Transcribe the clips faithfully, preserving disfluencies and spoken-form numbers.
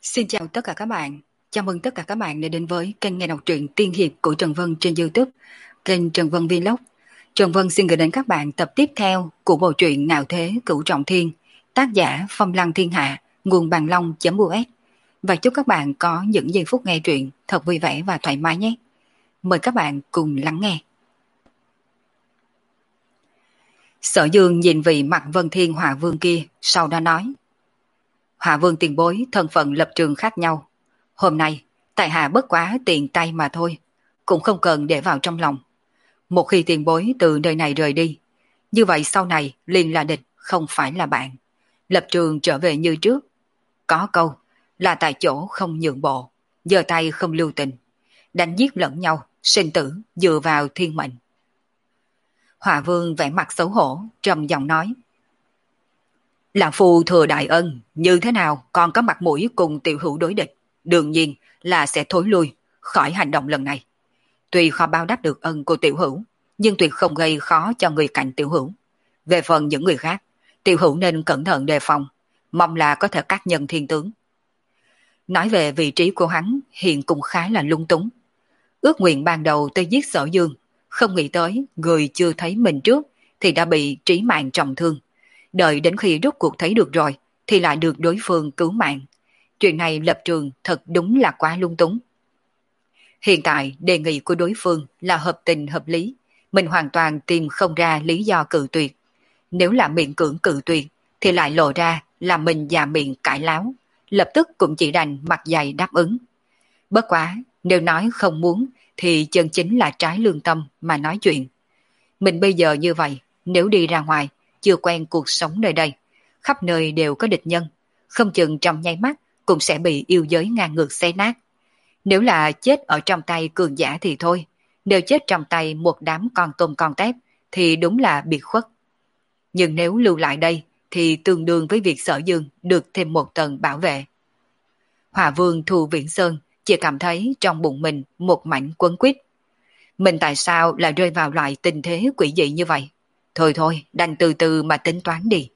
Xin chào tất cả các bạn. Chào mừng tất cả các bạn đã đến với kênh nghe đọc truyện tiên hiệp của Trần Vân trên YouTube, kênh Trần Vân Vlog. Trần Vân xin gửi đến các bạn tập tiếp theo của bộ truyện Ngạo Thế Cửu Trọng Thiên, tác giả Phong Lăng Thiên Hạ, nguồn bàn long.us. Và chúc các bạn có những giây phút nghe truyện thật vui vẻ và thoải mái nhé. Mời các bạn cùng lắng nghe. Sở Dương nhìn vị mặt Vân Thiên Hỏa Vương kia, sau đó nói: Hỏa Vương tiền bối thân phận lập trường khác nhau. Hôm nay, tại hạ bất quá tiện tay mà thôi, cũng không cần để vào trong lòng. Một khi tiền bối từ nơi này rời đi, như vậy sau này liền là địch, không phải là bạn. Lập trường trở về như trước. Có câu là tại chỗ không nhượng bộ, giơ tay không lưu tình. Đánh giết lẫn nhau, sinh tử dựa vào thiên mệnh. Hỏa Vương vẻ mặt xấu hổ, trầm giọng nói: Lão phu thừa đại ân, như thế nào còn có mặt mũi cùng tiểu hữu đối địch, đương nhiên là sẽ thối lui khỏi hành động lần này. Tuy khó báo đáp được ân của tiểu hữu, nhưng tuyệt không gây khó cho người cạnh tiểu hữu. Về phần những người khác, tiểu hữu nên cẩn thận đề phòng, mong là có thể các nhân thiên tướng. Nói về vị trí của hắn hiện cũng khá là lung túng. Ước nguyện ban đầu tới giết Sở Dương, không nghĩ tới người chưa thấy mình trước thì đã bị trí mạng trọng thương. Đợi đến khi rút cuộc thấy được rồi thì lại được đối phương cứu mạng. Chuyện này lập trường thật đúng là quá lung túng. Hiện tại đề nghị của đối phương là hợp tình hợp lý, mình hoàn toàn tìm không ra lý do cự tuyệt. Nếu là miệng cưỡng cự tuyệt thì lại lộ ra là mình già miệng cãi láo, lập tức cũng chỉ đành mặt dày đáp ứng. Bất quá, nếu nói không muốn thì chân chính là trái lương tâm mà nói chuyện. Mình bây giờ như vậy, nếu đi ra ngoài, chưa quen cuộc sống nơi đây, khắp nơi đều có địch nhân, không chừng trong nháy mắt cũng sẽ bị yêu giới ngang ngược xé nát. Nếu là chết ở trong tay cường giả thì thôi, nếu chết trong tay một đám con tôm con tép thì đúng là biệt khuất. Nhưng nếu lưu lại đây thì tương đương với việc Sở Dương được thêm một tầng bảo vệ. Hỏa Vương Thù Viễn Sơn chỉ cảm thấy trong bụng mình một mảnh quấn quýt. Mình tại sao lại rơi vào loại tình thế quỷ dị như vậy? Thôi thôi, đành từ từ mà tính toán đi.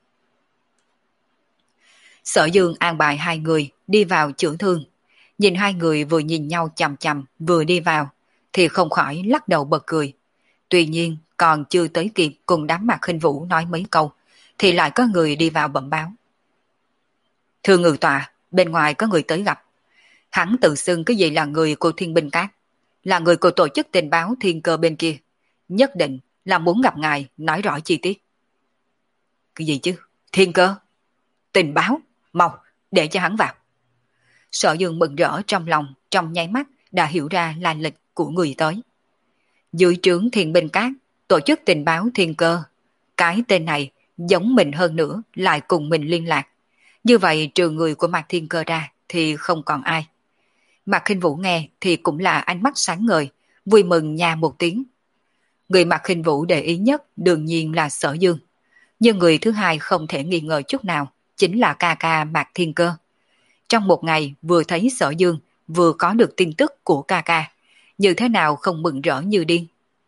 Sở Dương an bài hai người đi vào chữa thương. Nhìn hai người vừa nhìn nhau chằm chằm vừa đi vào, thì không khỏi lắc đầu bật cười. Tuy nhiên, còn chưa tới kịp cùng đám Mạc Khinh Vũ nói mấy câu, thì lại có người đi vào bẩm báo. Thưa ngự tọa, bên ngoài có người tới gặp. Hắn tự xưng cái gì là người của Thiên Binh Các, là người của tổ chức tình báo Thiên Cơ bên kia. Nhất định là muốn gặp ngài nói rõ chi tiết. Cái gì chứ? Thiên Cơ? Tình báo? Mau, để cho hắn vào. Sở Dương mừng rỡ trong lòng, trong nháy mắt đã hiểu ra lai lịch của người tới. Dưới trướng Thiên Binh Các, tổ chức tình báo Thiên Cơ. Cái tên này giống mình hơn nữa, lại cùng mình liên lạc. Như vậy trừ người của Mạc Thiên Cơ ra thì không còn ai. Mạc Khinh Vũ nghe thì cũng là ánh mắt sáng ngời, vui mừng nha một tiếng. Người Mạc Khinh Vũ để ý nhất đương nhiên là Sở Dương. Nhưng người thứ hai không thể nghi ngờ chút nào chính là ca ca Mạc Thiên Cơ. Trong một ngày vừa thấy Sở Dương, vừa có được tin tức của ca ca, như thế nào không mừng rỡ như điên.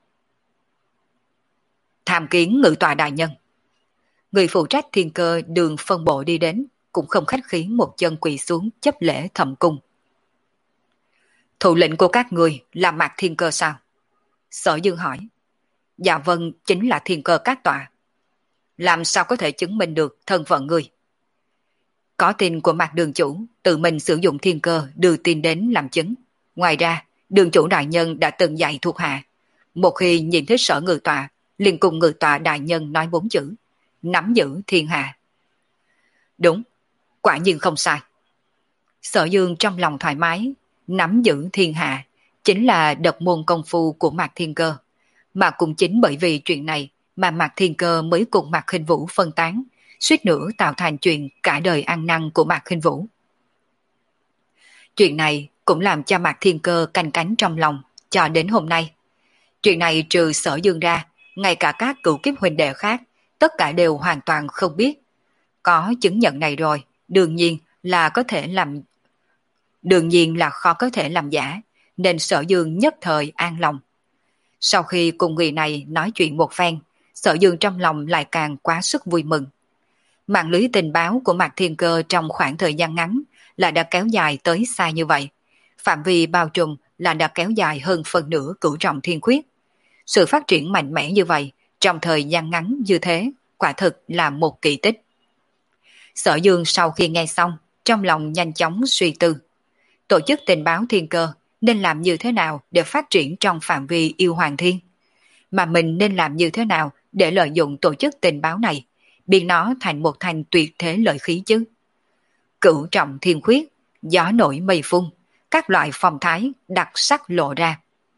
Tham kiến ngự tọa đại nhân. Người phụ trách Thiên Cơ đường phân bộ đi đến, cũng không khách khí một chân quỳ xuống chấp lễ thầm cung. Thủ lĩnh của các người là Mạc Thiên Cơ sao? Sở Dương hỏi. Dạ vâng, chính là Thiên Cơ các tọa. Làm sao có thể chứng minh được thân phận người? Có tin của Mạc đường chủ tự mình sử dụng Thiên Cơ đưa tin đến làm chứng. Ngoài ra, đường chủ đại nhân đã từng dạy thuộc hạ. Một khi nhìn thấy Sở ngự tọa, liền cùng ngự tọa đại nhân nói bốn chữ: nắm giữ thiên hạ. Đúng, quả nhiên không sai. Sở Dương trong lòng thoải mái. Nắm giữ thiên hạ chính là độc môn công phu của Mạc Thiên Cơ. Mà cũng chính bởi vì chuyện này mà Mạc Thiên Cơ mới cùng Mạc Khinh Vũ phân tán, suýt nữa tạo thành chuyện cả đời ăn năn của Mạc Khinh Vũ. Chuyện này cũng làm cho Mạc Thiên Cơ canh cánh trong lòng cho đến hôm nay. Chuyện này trừ Sở Dương ra, ngay cả các cựu kiếp huynh đệ khác, tất cả đều hoàn toàn không biết. Có chứng nhận này rồi, đương nhiên là có thể làm đương nhiên là khó có thể làm giả, nên Sở Dương nhất thời an lòng. Sau khi cùng người này nói chuyện một phen, Sở Dương trong lòng lại càng quá sức vui mừng. Mạng lưới tình báo của Mạc Thiên Cơ trong khoảng thời gian ngắn là đã kéo dài tới xa như vậy. Phạm vi bao trùm là đã kéo dài hơn phần nửa cửu trọng thiên khuyết. Sự phát triển mạnh mẽ như vậy, trong thời gian ngắn như thế, quả thực là một kỳ tích. Sở Dương sau khi nghe xong, trong lòng nhanh chóng suy tư. Tổ chức tình báo thiên cơ nên làm như thế nào để phát triển trong phạm vi yêu hoàng thiên? Mà mình nên làm như thế nào để lợi dụng tổ chức tình báo này, biến nó thành một thành tuyệt thế lợi khí chứ? Cửu trọng thiên khuyết, gió nổi mây phun, các loại phong thái đặc sắc lộ ra.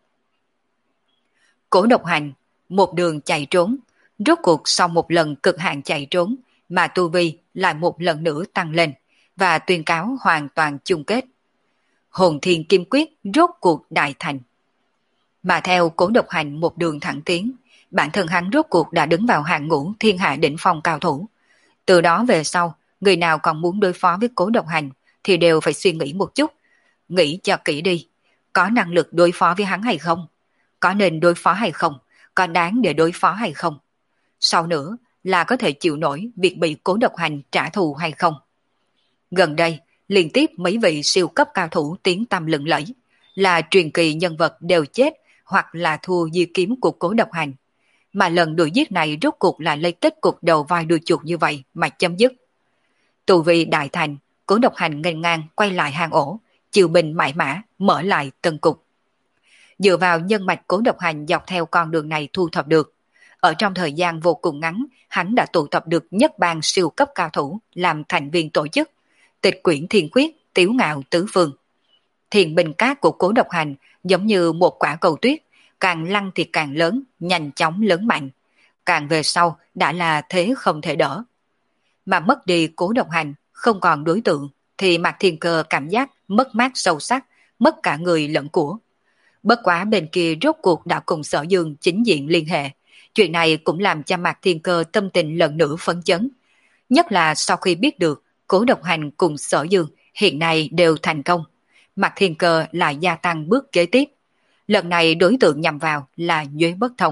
Cố Độc Hành, một đường chạy trốn, rốt cuộc sau một lần cực hạn chạy trốn mà tu vi lại một lần nữa tăng lên và tuyên cáo hoàn toàn chung kết. Hồn Thiên Kim Quyết rốt cuộc đại thành. Mà theo Cố Độc Hành một đường thẳng tiến, bản thân hắn rốt cuộc đã đứng vào hàng ngũ thiên hạ đỉnh phong cao thủ. Từ đó về sau, người nào còn muốn đối phó với Cố Độc Hành thì đều phải suy nghĩ một chút. Nghĩ cho kỹ đi, có năng lực đối phó với hắn hay không? Có nên đối phó hay không? Có đáng để đối phó hay không? Sau nữa là có thể chịu nổi việc bị Cố Độc Hành trả thù hay không? Gần đây, liên tiếp mấy vị siêu cấp cao thủ tiếng tăm lừng lẫy, là truyền kỳ nhân vật đều chết hoặc là thua di kiếm của Cố Độc Hành. Mà lần đuổi giết này rốt cuộc là lấy kết cục đầu vai đuôi chuột như vậy mà chấm dứt. Tù vì đại thành, Cố Độc Hành nghênh ngang quay lại hang ổ, chiều bình mãi mã, mở lại tân cục. Dựa vào nhân mạch Cố Độc Hành dọc theo con đường này thu thập được, ở trong thời gian vô cùng ngắn, hắn đã tụ tập được nhất bang siêu cấp cao thủ làm thành viên tổ chức, tịch quyển thiên quyết, tiếu ngạo tứ phương. Thiền bình cát của Cố Độc Hành giống như một quả cầu tuyết, càng lăn thì càng lớn, nhanh chóng lớn mạnh. Càng về sau đã là thế không thể đỡ. Mà mất đi Cố Độc Hành, không còn đối tượng, thì Mạc Thiên Cơ cảm giác mất mát sâu sắc, mất cả người lẫn của. Bất quá bên kia rốt cuộc đã cùng Sở Dương chính diện liên hệ. Chuyện này cũng làm cho Mạc Thiên Cơ tâm tình lần nữa phấn chấn. Nhất là sau khi biết được Cố Độc Hành cùng Sở Dương hiện nay đều thành công, Mạc Thiên Cơ lại gia tăng bước kế tiếp. Lần này đối tượng nhằm vào là Nhuế Bất Thông.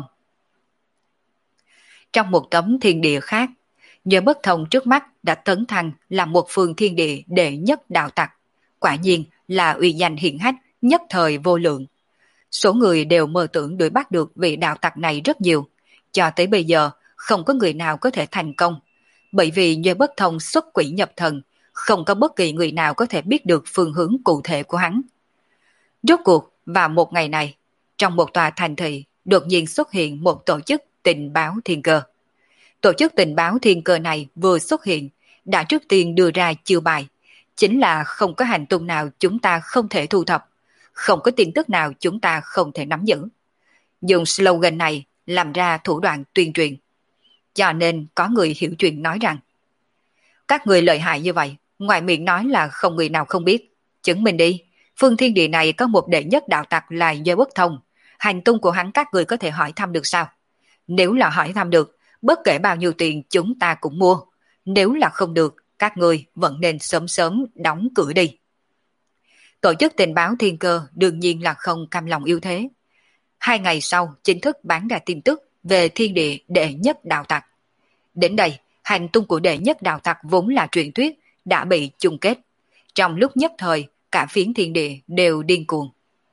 Trong một tấm thiên địa khác, Nhuế Bất Thông trước mắt đã tấn thăng là một phương thiên địa đệ nhất đạo tặc. Quả nhiên là uy danh hiển hách, nhất thời vô lượng. Số người đều mơ tưởng đuổi bắt được vị đạo tặc này rất nhiều. Cho tới bây giờ, không có người nào có thể thành công. Bởi vì Nhuế Bất Thông xuất quỷ nhập thần, không có bất kỳ người nào có thể biết được phương hướng cụ thể của hắn. Rốt cuộc, vào một ngày này, trong một tòa thành thị, đột nhiên xuất hiện một tổ chức tình báo thiên cơ. Tổ chức tình báo thiên cơ này vừa xuất hiện, đã trước tiên đưa ra chiêu bài, chính là không có hành tung nào chúng ta không thể thu thập, không có tin tức nào chúng ta không thể nắm giữ. Dùng slogan này làm ra thủ đoạn tuyên truyền. Cho nên có người hiểu chuyện nói rằng, các người lợi hại như vậy, ngoài miệng nói là không người nào không biết. Chứng minh đi, phương thiên địa này có một đệ nhất đạo tặc là Nhuế Bất Thông. Hành tung của hắn các người có thể hỏi thăm được sao? Nếu là hỏi thăm được, bất kể bao nhiêu tiền chúng ta cũng mua. Nếu là không được, các người vẫn nên sớm sớm đóng cửa đi. Tổ chức tình báo thiên cơ đương nhiên là không cam lòng yếu thế. Hai ngày sau chính thức bán ra tin tức về thiên địa đệ nhất đạo tặc. Đến đây, hành tung của đệ nhất đạo tặc vốn là truyền thuyết đã bị chung kết. Trong lúc nhất thời, cả phiến thiên địa đều điên cuồng.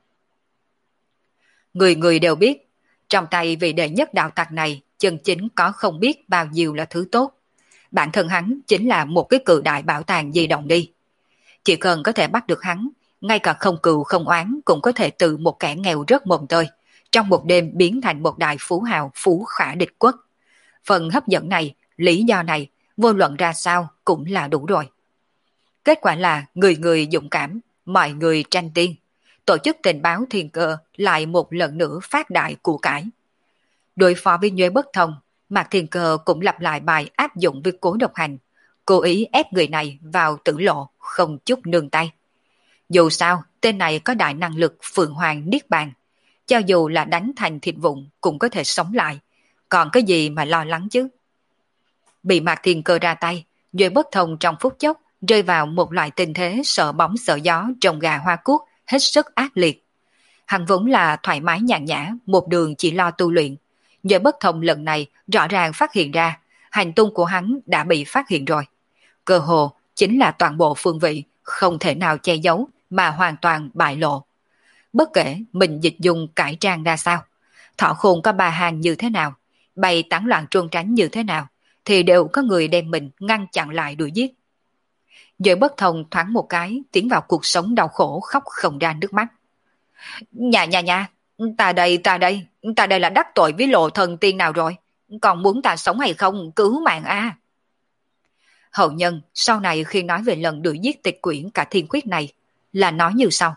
Người người đều biết, trong tay vị đệ nhất đạo tặc này chân chính có không biết bao nhiêu là thứ tốt. Bản thân hắn chính là một cái cự đại bảo tàng di động đi. Chỉ cần có thể bắt được hắn, ngay cả không cừu không oán cũng có thể từ một kẻ nghèo rất mồm tơi, trong một đêm biến thành một đại phú hào phú khả địch quốc. Phần hấp dẫn này, lý do này, vô luận ra sao cũng là đủ rồi. Kết quả là người người dũng cảm, mọi người tranh tiên. Tổ chức tình báo thiên cơ lại một lần nữa phát đại của cải. Đối phó với Nhuế Bất Thông, Mạc Thiên Cơ cũng lặp lại bài áp dụng với Cố Độc Hành, cố ý ép người này vào tử lộ, không chút nương tay. Dù sao, tên này có đại năng lực Phượng Hoàng Niết Bàn, cho dù là đánh thành thịt vụn cũng có thể sống lại, còn cái gì mà lo lắng chứ. Bị Mạc Thiên Cơ ra tay, Nhuế Bất Thông trong phút chốc rơi vào một loại tình thế sợ bóng sợ gió trồng gà hoa cuốc hết sức ác liệt. Hắn vốn là thoải mái nhàn nhã, một đường chỉ lo tu luyện. Nhuế Bất Thông lần này rõ ràng phát hiện ra hành tung của hắn đã bị phát hiện rồi. Cơ hồ chính là toàn bộ phương vị không thể nào che giấu mà hoàn toàn bại lộ. Bất kể mình dịch dùng cải trang ra sao, thọ khôn có ba hàng như thế nào, bày tán loạn trốn tránh như thế nào, thì đều có người đem mình ngăn chặn lại đuổi giết. Giới bất thông thoáng một cái tiến vào cuộc sống đau khổ khóc không ra nước mắt. Nhà nhà nhà, ta đây ta đây, ta đây là đắc tội với lộ thần tiên nào rồi, còn muốn ta sống hay không, cứu mạng a. Hậu nhân sau này khi nói về lần đuổi giết tịch quyển cả thiên khuyết này là nói như sau.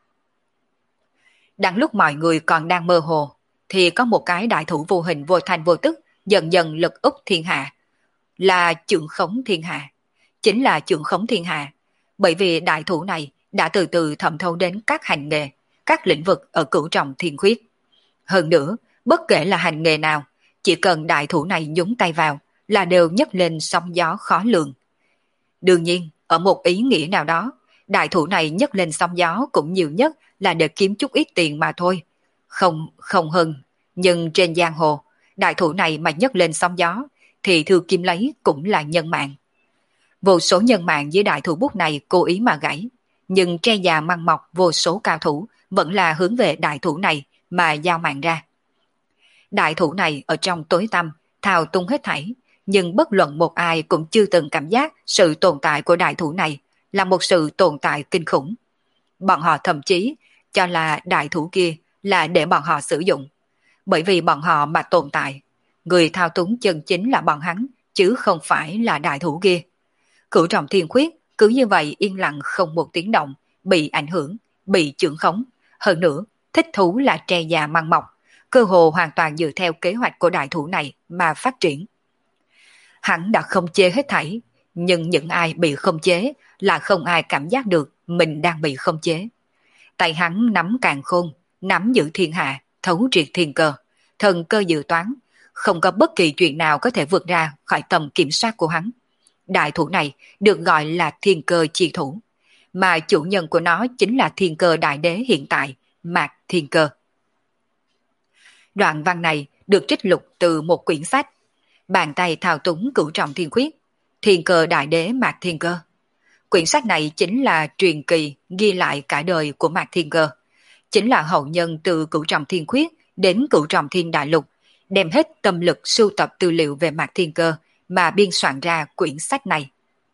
Đang lúc mọi người còn đang mơ hồ, thì có một cái đại thủ vô hình vô thành vô tức dần dần lực úp thiên hạ, là chưởng khống thiên hạ, chính là chưởng khống thiên hạ, bởi vì đại thủ này đã từ từ thẩm thấu đến các hành nghề, các lĩnh vực ở cửu trọng thiên khuyết. Hơn nữa, bất kể là hành nghề nào, chỉ cần đại thủ này nhúng tay vào là đều nhấc lên sóng gió khó lường. Đương nhiên, ở một ý nghĩa nào đó, đại thủ này nhấc lên sóng gió cũng nhiều nhất là để kiếm chút ít tiền mà thôi. Không, không hơn. Nhưng trên giang hồ, đại thủ này mà nhấc lên sóng gió, thì thư kim lấy cũng là nhân mạng. Vô số nhân mạng dưới đại thủ bút này cố ý mà gãy, nhưng tre già măng mọc vô số cao thủ vẫn là hướng về đại thủ này mà giao mạng ra. Đại thủ này ở trong tối tăm, thao tung hết thảy, nhưng bất luận một ai cũng chưa từng cảm giác sự tồn tại của đại thủ này là một sự tồn tại kinh khủng. Bọn họ thậm chí cho là đại thủ kia là để bọn họ sử dụng. Bởi vì bọn họ mà tồn tại, người thao túng chân chính là bọn hắn, chứ không phải là đại thủ kia. Cửu trọng thiên khuyết cứ như vậy yên lặng không một tiếng động, bị ảnh hưởng, bị chưởng khống. Hơn nữa, thích thú là tre già măng mọc, cơ hồ hoàn toàn dựa theo kế hoạch của đại thủ này mà phát triển. Hắn đã không chế hết thảy, nhưng những ai bị không chế là không ai cảm giác được mình đang bị không chế. Tay hắn nắm càn khôn, nắm giữ thiên hạ, thấu triệt thiên cơ, thần cơ dự toán, không có bất kỳ chuyện nào có thể vượt ra khỏi tầm kiểm soát của hắn. Đại thủ này được gọi là thiên cơ chi thủ, mà chủ nhân của nó chính là thiên cơ đại đế hiện tại, Mạc Thiên Cơ. Đoạn văn này được trích lục từ một quyển sách, Bàn tay thao túng cửu trọng thiên khuyết, thiên cơ đại đế Mạc Thiên Cơ. Quyển sách này chính là truyền kỳ ghi lại cả đời của Mạc Thiên Cơ, chính là hậu nhân từ cửu trọng thiên khuyết đến cửu trọng thiên đại lục, đem hết tâm lực sưu tập tư liệu về Mạc Thiên Cơ mà biên soạn ra quyển sách này.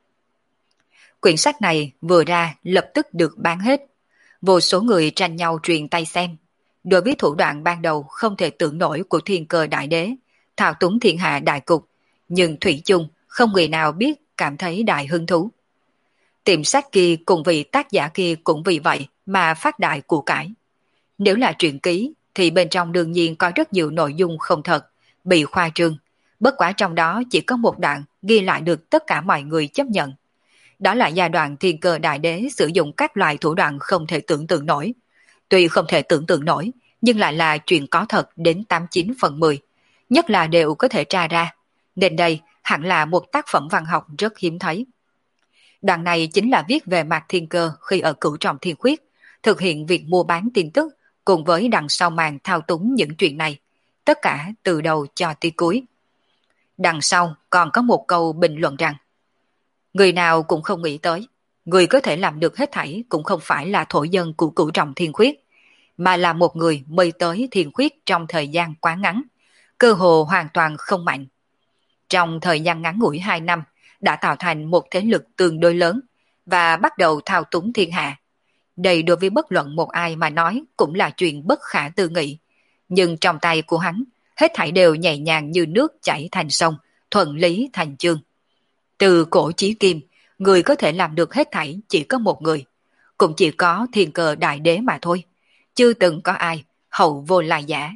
Quyển sách này vừa ra lập tức được bán hết, vô số người tranh nhau truyền tay xem. Đối với thủ đoạn ban đầu không thể tưởng nổi của thiên cơ đại đế, thao túng thiên hạ đại cục, nhưng thủy chung không người nào biết cảm thấy đại hứng thú. Tiệm sách kia cùng vì tác giả kia cũng vì vậy mà phát đại của cải. Nếu là truyện ký thì bên trong đương nhiên có rất nhiều nội dung không thật, bị khoa trương. Bất quá trong đó chỉ có một đoạn ghi lại được tất cả mọi người chấp nhận. Đó là giai đoạn thiên cơ đại đế sử dụng các loại thủ đoạn không thể tưởng tượng nổi. Tuy không thể tưởng tượng nổi, nhưng lại là chuyện có thật đến tám mươi chín phần mười. Nhất là đều có thể tra ra. Nên đây hẳn là một tác phẩm văn học rất hiếm thấy. Đoạn này chính là viết về Mạc Thiên Cơ khi ở cửu trọng thiên khuyết, thực hiện việc mua bán tin tức cùng với đằng sau màn thao túng những chuyện này. Tất cả từ đầu cho tới cuối. Đằng sau còn có một câu bình luận rằng: người nào cũng không nghĩ tới, người có thể làm được hết thảy cũng không phải là thổ dân của cửu trọng thiên khuyết, mà là một người mới tới thiên khuyết trong thời gian quá ngắn, cơ hồ hoàn toàn không mạnh. Trong thời gian ngắn ngủi hai năm, đã tạo thành một thế lực tương đối lớn và bắt đầu thao túng thiên hạ. Đây đối với bất luận một ai mà nói cũng là chuyện bất khả tư nghị. Nhưng trong tay của hắn, hết thảy đều nhẹ nhàng như nước chảy thành sông, thuận lý thành chương. Từ cổ chí kim, người có thể làm được hết thảy chỉ có một người, cũng chỉ có thiên cơ đại đế mà thôi. Chưa từng có ai hậu vô lai giả.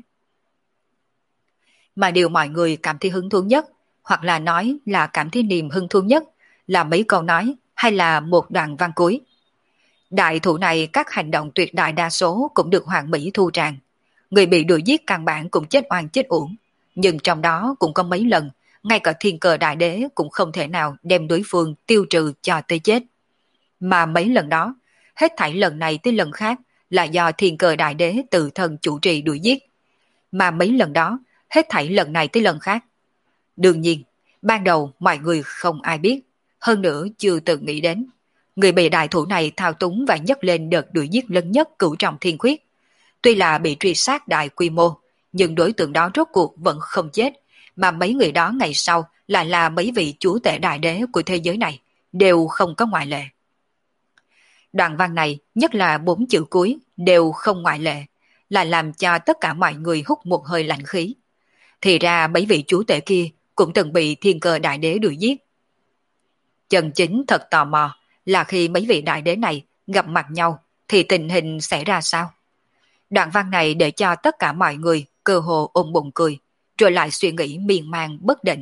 Mà điều mọi người cảm thấy hứng thú nhất, hoặc là nói là cảm thấy niềm hứng thú nhất, là mấy câu nói hay là một đoạn văn cuối. Đại thủ này các hành động tuyệt đại đa số cũng được hoàn mỹ thu tràng. Người bị đuổi giết căn bản cũng chết oan chết uổng. Nhưng trong đó cũng có mấy lần, ngay cả thiên cơ đại đế cũng không thể nào đem đối phương tiêu trừ cho tới chết. Mà mấy lần đó, hết thảy lần này tới lần khác là do thiên cơ đại đế tự thân chủ trì đuổi giết. Mà mấy lần đó, hết thảy lần này tới lần khác. Đương nhiên, ban đầu mọi người không ai biết, hơn nữa chưa từng nghĩ đến. Người bị đại thủ này thao túng và nhấc lên đợt đuổi giết lớn nhất cửu trọng thiên khuyết. Tuy là bị truy sát đại quy mô, nhưng đối tượng đó rốt cuộc vẫn không chết, mà mấy người đó ngày sau lại là mấy vị chúa tể đại đế của thế giới này, đều không có ngoại lệ. Đoạn văn này, nhất là bốn chữ cuối, đều không ngoại lệ, là làm cho tất cả mọi người hút một hơi lạnh khí. Thì ra mấy vị chúa tể kia cũng từng bị thiên cơ đại đế đuổi giết. Chân chính thật tò mò là khi mấy vị đại đế này gặp mặt nhau thì tình hình sẽ ra sao? Đoạn văn này để cho tất cả mọi người cơ hồ ôm bụng cười, rồi lại suy nghĩ miên man bất định.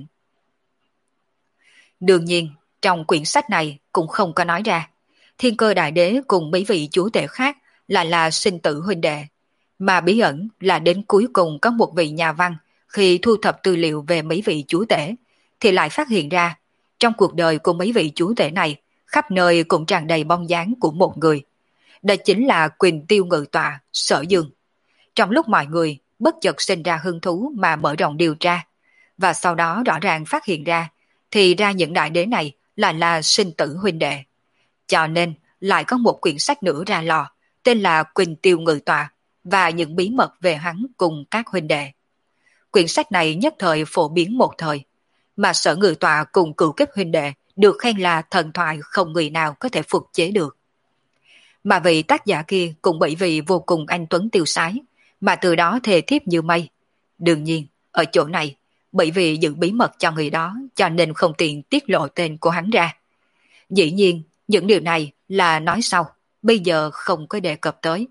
Đương nhiên, trong quyển sách này cũng không có nói ra, thiên cơ đại đế cùng mấy vị chúa tể khác lại là sinh tử huynh đệ, mà bí ẩn là đến cuối cùng có một vị nhà văn khi thu thập tư liệu về mấy vị chúa tể, thì lại phát hiện ra, trong cuộc đời của mấy vị chúa tể này, khắp nơi cũng tràn đầy bóng dáng của một người. Đó chính là Quỳnh Tiêu Ngự Tọa, Sở Dương. Trong lúc mọi người bất chợt sinh ra hứng thú mà mở rộng điều tra, và sau đó rõ ràng phát hiện ra, thì ra những đại đế này là là sinh tử huynh đệ. Cho nên lại có một quyển sách nữa ra lò, tên là Quỳnh Tiêu Ngự Tọa, và những bí mật về hắn cùng các huynh đệ. Quyển sách này nhất thời phổ biến một thời, mà Sở Ngự Tọa cùng cửu kiếp huynh đệ được khen là thần thoại không người nào có thể phục chế được. Mà vị tác giả kia cũng bởi vì vô cùng anh tuấn tiêu sái, mà từ đó thề thiếp như mây. Đương nhiên, ở chỗ này, bởi vì giữ bí mật cho người đó cho nên không tiện tiết lộ tên của hắn ra. Dĩ nhiên, những điều này là nói sau, bây giờ không có đề cập tới.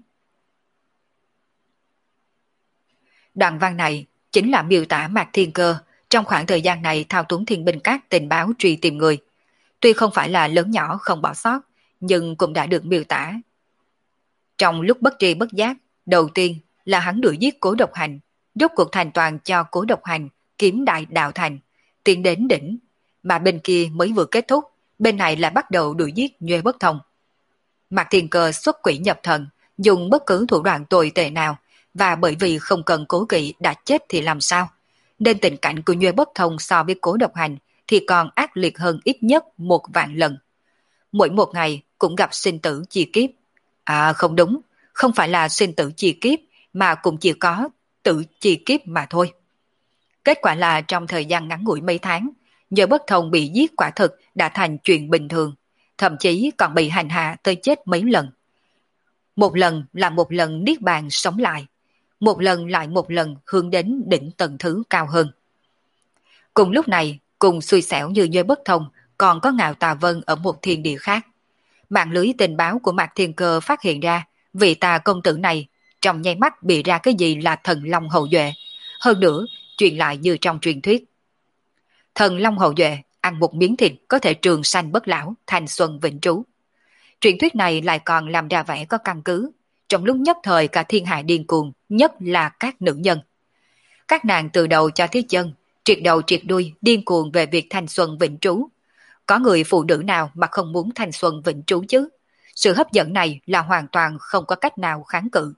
Đoạn văn này chính là miêu tả Mạc Thiên Cơ trong khoảng thời gian này thao túng thiên binh các tình báo truy tìm người. Tuy không phải là lớn nhỏ không bỏ sót, nhưng cũng đã được miêu tả. Trong lúc bất tri bất giác, đầu tiên là hắn đuổi giết Cố Độc Hành, rốt cuộc thành toàn cho Cố Độc Hành kiếm đại đạo thành, tiến đến đỉnh, mà bên kia mới vừa kết thúc, bên này lại bắt đầu đuổi giết Nhuê Bất Thông. Mạc Thiên Cơ xuất quỷ nhập thần, dùng bất cứ thủ đoạn tồi tệ nào, và bởi vì không cần cố kỵ đã chết thì làm sao, nên tình cảnh của Nhuê Bất Thông so với Cố Độc Hành thì còn ác liệt hơn ít nhất một vạn lần. Mỗi một ngày cũng gặp sinh tử chi kiếp. À không đúng, không phải là sinh tử chi kiếp, mà cũng chỉ có tử chi kiếp mà thôi. Kết quả là trong thời gian ngắn ngủi mấy tháng, Nhuê Bất Thông bị giết quả thực đã thành chuyện bình thường, thậm chí còn bị hành hạ tới chết mấy lần. Một lần là một lần niết bàn sống lại, một lần lại một lần hướng đến đỉnh tầng thứ cao hơn. Cùng lúc này, cùng xui xẻo như Nhuê Bất Thông, còn có Ngạo Tà Vân ở một thiên địa khác. Mạng lưới tình báo của Mạc Thiên Cơ phát hiện ra, vị Tà công tử này trong nháy mắt bị ra cái gì là thần long hậu duệ. Hơn nữa, truyền lại như trong truyền thuyết. Thần long hậu duệ ăn một miếng thịt có thể trường sanh bất lão, thanh xuân vĩnh trú. Truyền thuyết này lại còn làm ra vẻ có căn cứ. Trong lúc nhất thời cả thiên hạ điên cuồng, nhất là các nữ nhân. Các nàng từ đầu cho tới chân, triệt đầu triệt đuôi điên cuồng về việc thanh xuân vĩnh trú. Có người phụ nữ nào mà không muốn thanh xuân vĩnh trú chứ? Sự hấp dẫn này là hoàn toàn không có cách nào kháng cự.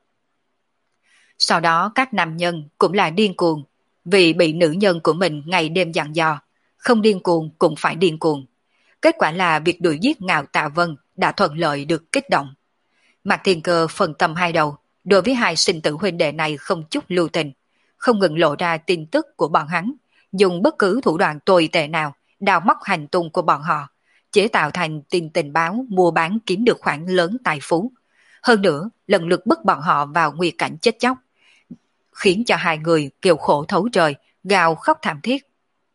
Sau đó các nam nhân cũng là điên cuồng, vì bị nữ nhân của mình ngày đêm dặn dò, không điên cuồng cũng phải điên cuồng. Kết quả là việc đuổi giết Ngạo Tạ Vân đã thuận lợi được kích động. Mạc Thiên Cơ phân tâm hai đầu, đối với hai sinh tử huynh đệ này không chút lưu tình, không ngừng lộ ra tin tức của bọn hắn, dùng bất cứ thủ đoạn tồi tệ nào đào móc hành tung của bọn họ, chế tạo thành tin tình báo mua bán kiếm được khoản lớn tài phú. Hơn nữa, lần lượt bức bọn họ vào nguy cảnh chết chóc, khiến cho hai người kêu khổ thấu trời, gào khóc thảm thiết.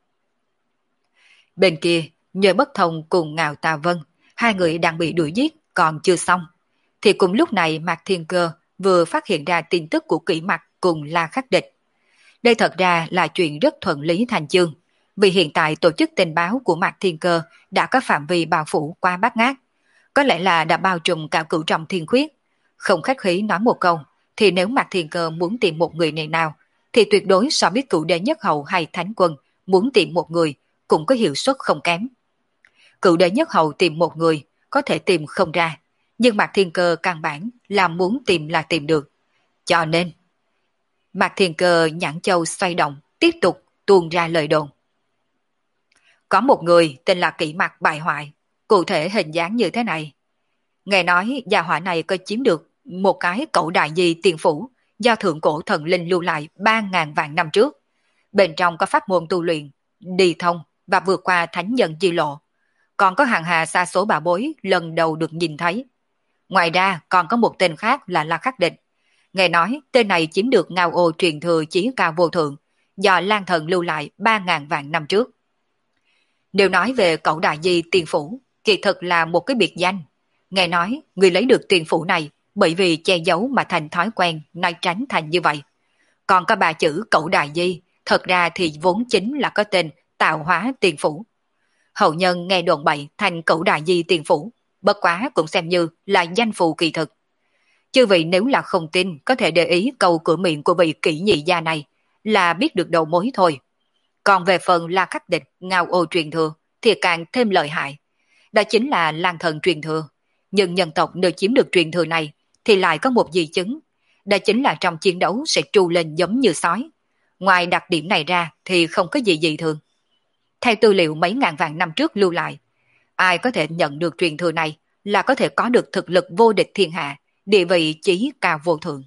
Bên kia, Nhuê Bất Thông cùng Ngạo Tà Vân, hai người đang bị đuổi giết còn chưa xong. Thì cùng lúc này Mạc Thiên Cơ vừa phát hiện ra tin tức của Kỷ Mặc cùng La Khắc Địch. Đây thật ra là chuyện rất thuận lý thành chương, vì hiện tại tổ chức tình báo của Mạc Thiên Cơ đã có phạm vi bao phủ qua bát ngát, có lẽ là đã bao trùm cả cửu trọng thiên khuyết. Không khách khí nói một câu, thì nếu Mạc Thiên Cơ muốn tìm một người này nào, thì tuyệt đối so với cửu đế nhất hầu hay thánh quân muốn tìm một người cũng có hiệu suất không kém. Cửu đế nhất hầu tìm một người có thể tìm không ra, nhưng Mạc Thiên Cơ căn bản là muốn tìm là tìm được. Cho nên, Mạc Thiên Cơ nhãn châu xoay động, tiếp tục tuôn ra lời đồn. Có một người tên là Kỷ Mặc bại hoại, cụ thể hình dáng như thế này. Nghe nói gia hỏa này có chiếm được một cái cẩu đại di tiền phủ do thượng cổ thần linh lưu lại ba ngàn vạn năm trước. Bên trong có pháp môn tu luyện, đi thông và vượt qua thánh nhân chi lộ. Còn có hàng hà sa số bảo bối lần đầu được nhìn thấy. Ngoài ra còn có một tên khác là La Khắc Định. Nghe nói tên này chiếm được ngao ô truyền thừa chí cao vô thượng do Lan Thần lưu lại ba ngàn vạn năm trước. Nếu nói về cẩu đại di tiền phủ, kỳ thực là một cái biệt danh. Nghe nói người lấy được tiền phủ này bởi vì che giấu mà thành thói quen nói tránh thành như vậy. Còn có ba chữ cẩu đại di, thật ra thì vốn chính là có tên tạo hóa tiền phủ. Hậu nhân nghe đồn bậy thành cẩu đại di tiền phủ, bất quá cũng xem như là danh phù kỳ thực. Chư vị nếu là không tin, có thể để ý câu cửa miệng của vị kỹ nhị gia này là biết được đầu mối thôi. Còn về phần La Khắc Địch, ngao ô truyền thừa thì càng thêm lợi hại. Đó chính là Lan Thần truyền thừa. Nhưng nhân tộc nơi chiếm được truyền thừa này thì lại có một di chứng. Đó chính là trong chiến đấu sẽ tru lên giống như sói. Ngoài đặc điểm này ra thì không có gì dị thường. Theo tư liệu mấy ngàn vạn năm trước lưu lại, ai có thể nhận được truyền thừa này là có thể có được thực lực vô địch thiên hạ, địa vị chí cao vô thượng.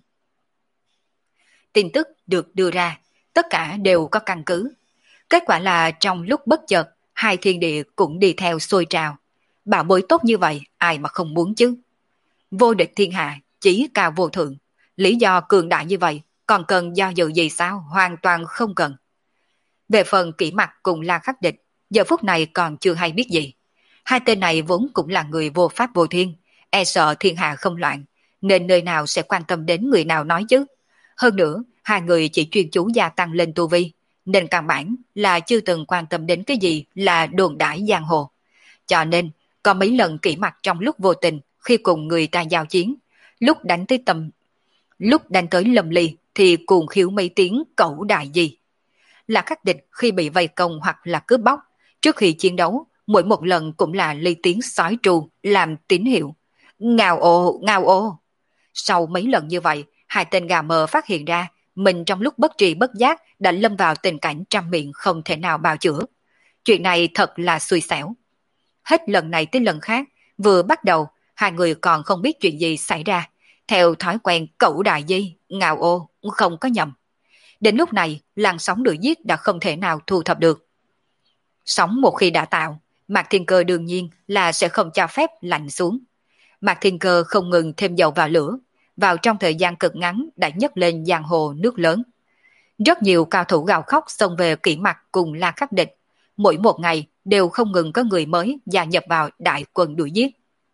Tin tức được đưa ra, tất cả đều có căn cứ. Kết quả là trong lúc bất chợt, hai thiên địa cũng đi theo sôi trào. Bảo bối tốt như vậy, ai mà không muốn chứ? Vô địch thiên hạ, chí cao vô thượng. Lý do cường đại như vậy, còn cần do dự gì sao? Hoàn toàn không cần. Về phần Kỷ Mặc cùng La Khắc Địch, giờ phút này còn chưa hay biết gì. Hai tên này vốn cũng là người vô pháp vô thiên, e sợ thiên hạ không loạn, nên nơi nào sẽ quan tâm đến người nào nói chứ. Hơn nữa, hai người chỉ chuyên chú gia tăng lên tu vi, nên căn bản là chưa từng quan tâm đến cái gì là đồn đãi giang hồ. Cho nên, có mấy lần Kỷ Mặc trong lúc vô tình khi cùng người ta giao chiến, lúc đánh tới tầm, lúc đánh tới Lâm Ly thì cuồng khiếu mấy tiếng cẩu đại gì. Là Khắc Địch khi bị vây công hoặc là cướp bóc, trước khi chiến đấu, mỗi một lần cũng là ly tiếng sói tru làm tín hiệu. Ngao ô, ngao ô. Sau mấy lần như vậy, hai tên gà mờ phát hiện ra mình trong lúc bất tri bất giác đã lâm vào tình cảnh trăm miệng không thể nào bào chữa. Chuyện này thật là xui xẻo. Hết lần này tới lần khác, vừa bắt đầu, hai người còn không biết chuyện gì xảy ra. Theo thói quen cẩu đại di, ngao ô, không có nhầm. Đến lúc này, làn sóng đuổi giết đã không thể nào thu thập được. Sóng một khi đã tạo, Mạc Thiên Cơ đương nhiên là sẽ không cho phép lạnh xuống. Mạc Thiên Cơ không ngừng thêm dầu vào lửa, vào trong thời gian cực ngắn đã nhấc lên giang hồ nước lớn. Rất nhiều cao thủ gào khóc xông về Kỷ Mặc cùng La Khắc Địch. Mỗi một ngày đều không ngừng có người mới gia nhập vào đại quân đuổi giết.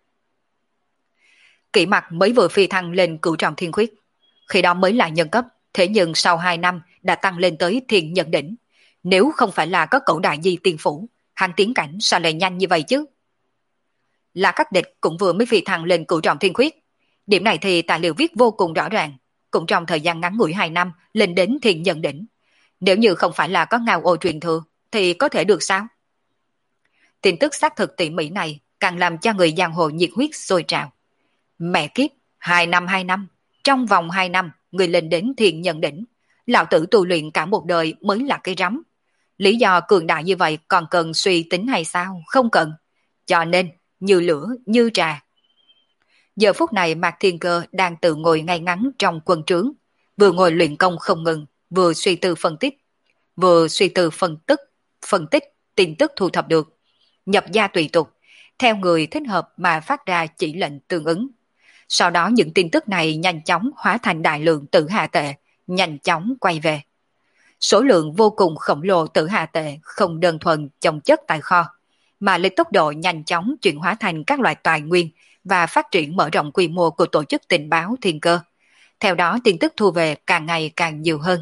Kỷ Mặc mới vừa phi thăng lên cửu trọng thiên khuyết. Khi đó mới là nhân cấp, thế nhưng sau hai năm đã tăng lên tới thiên nhân đỉnh. Nếu không phải là có cẩu đại di tiên phủ, hắn tiến cảnh sao lại nhanh như vậy chứ? La Khắc Địch cũng vừa mới phi thăng lên cửu trọng thiên khuyết. Điểm này thì tài liệu viết vô cùng rõ ràng. Cũng trong thời gian ngắn ngủi hai năm lên đến thiên nhân đỉnh. Nếu như không phải là có ngao ô truyền thừa thì có thể được sao? Tin tức xác thực tỉ mỉ này càng làm cho người giang hồ nhiệt huyết sôi trào. Mẹ kiếp, hai năm hai năm, trong vòng hai năm người lên đến thiên nhân đỉnh. Lão tử tu luyện cả một đời mới là cái rắm. Lý do cường đại như vậy còn cần suy tính hay sao? Không cần. Cho nên, như lửa, như trà. Giờ phút này Mạc Thiên Cơ đang tự ngồi ngay ngắn trong quân trướng, vừa ngồi luyện công không ngừng, vừa suy tư phân tích, vừa suy tư phân tích, phân tích tin tức thu thập được, nhập gia tùy tục, theo người thích hợp mà phát ra chỉ lệnh tương ứng. Sau đó những tin tức này nhanh chóng hóa thành đại lượng tử hà tệ, nhanh chóng quay về. Số lượng vô cùng khổng lồ tử hà tệ không đơn thuần chồng chất tại kho, mà lấy tốc độ nhanh chóng chuyển hóa thành các loại tài nguyên và phát triển mở rộng quy mô của tổ chức tình báo Thiên Cơ. Theo đó tin tức thu về càng ngày càng nhiều hơn.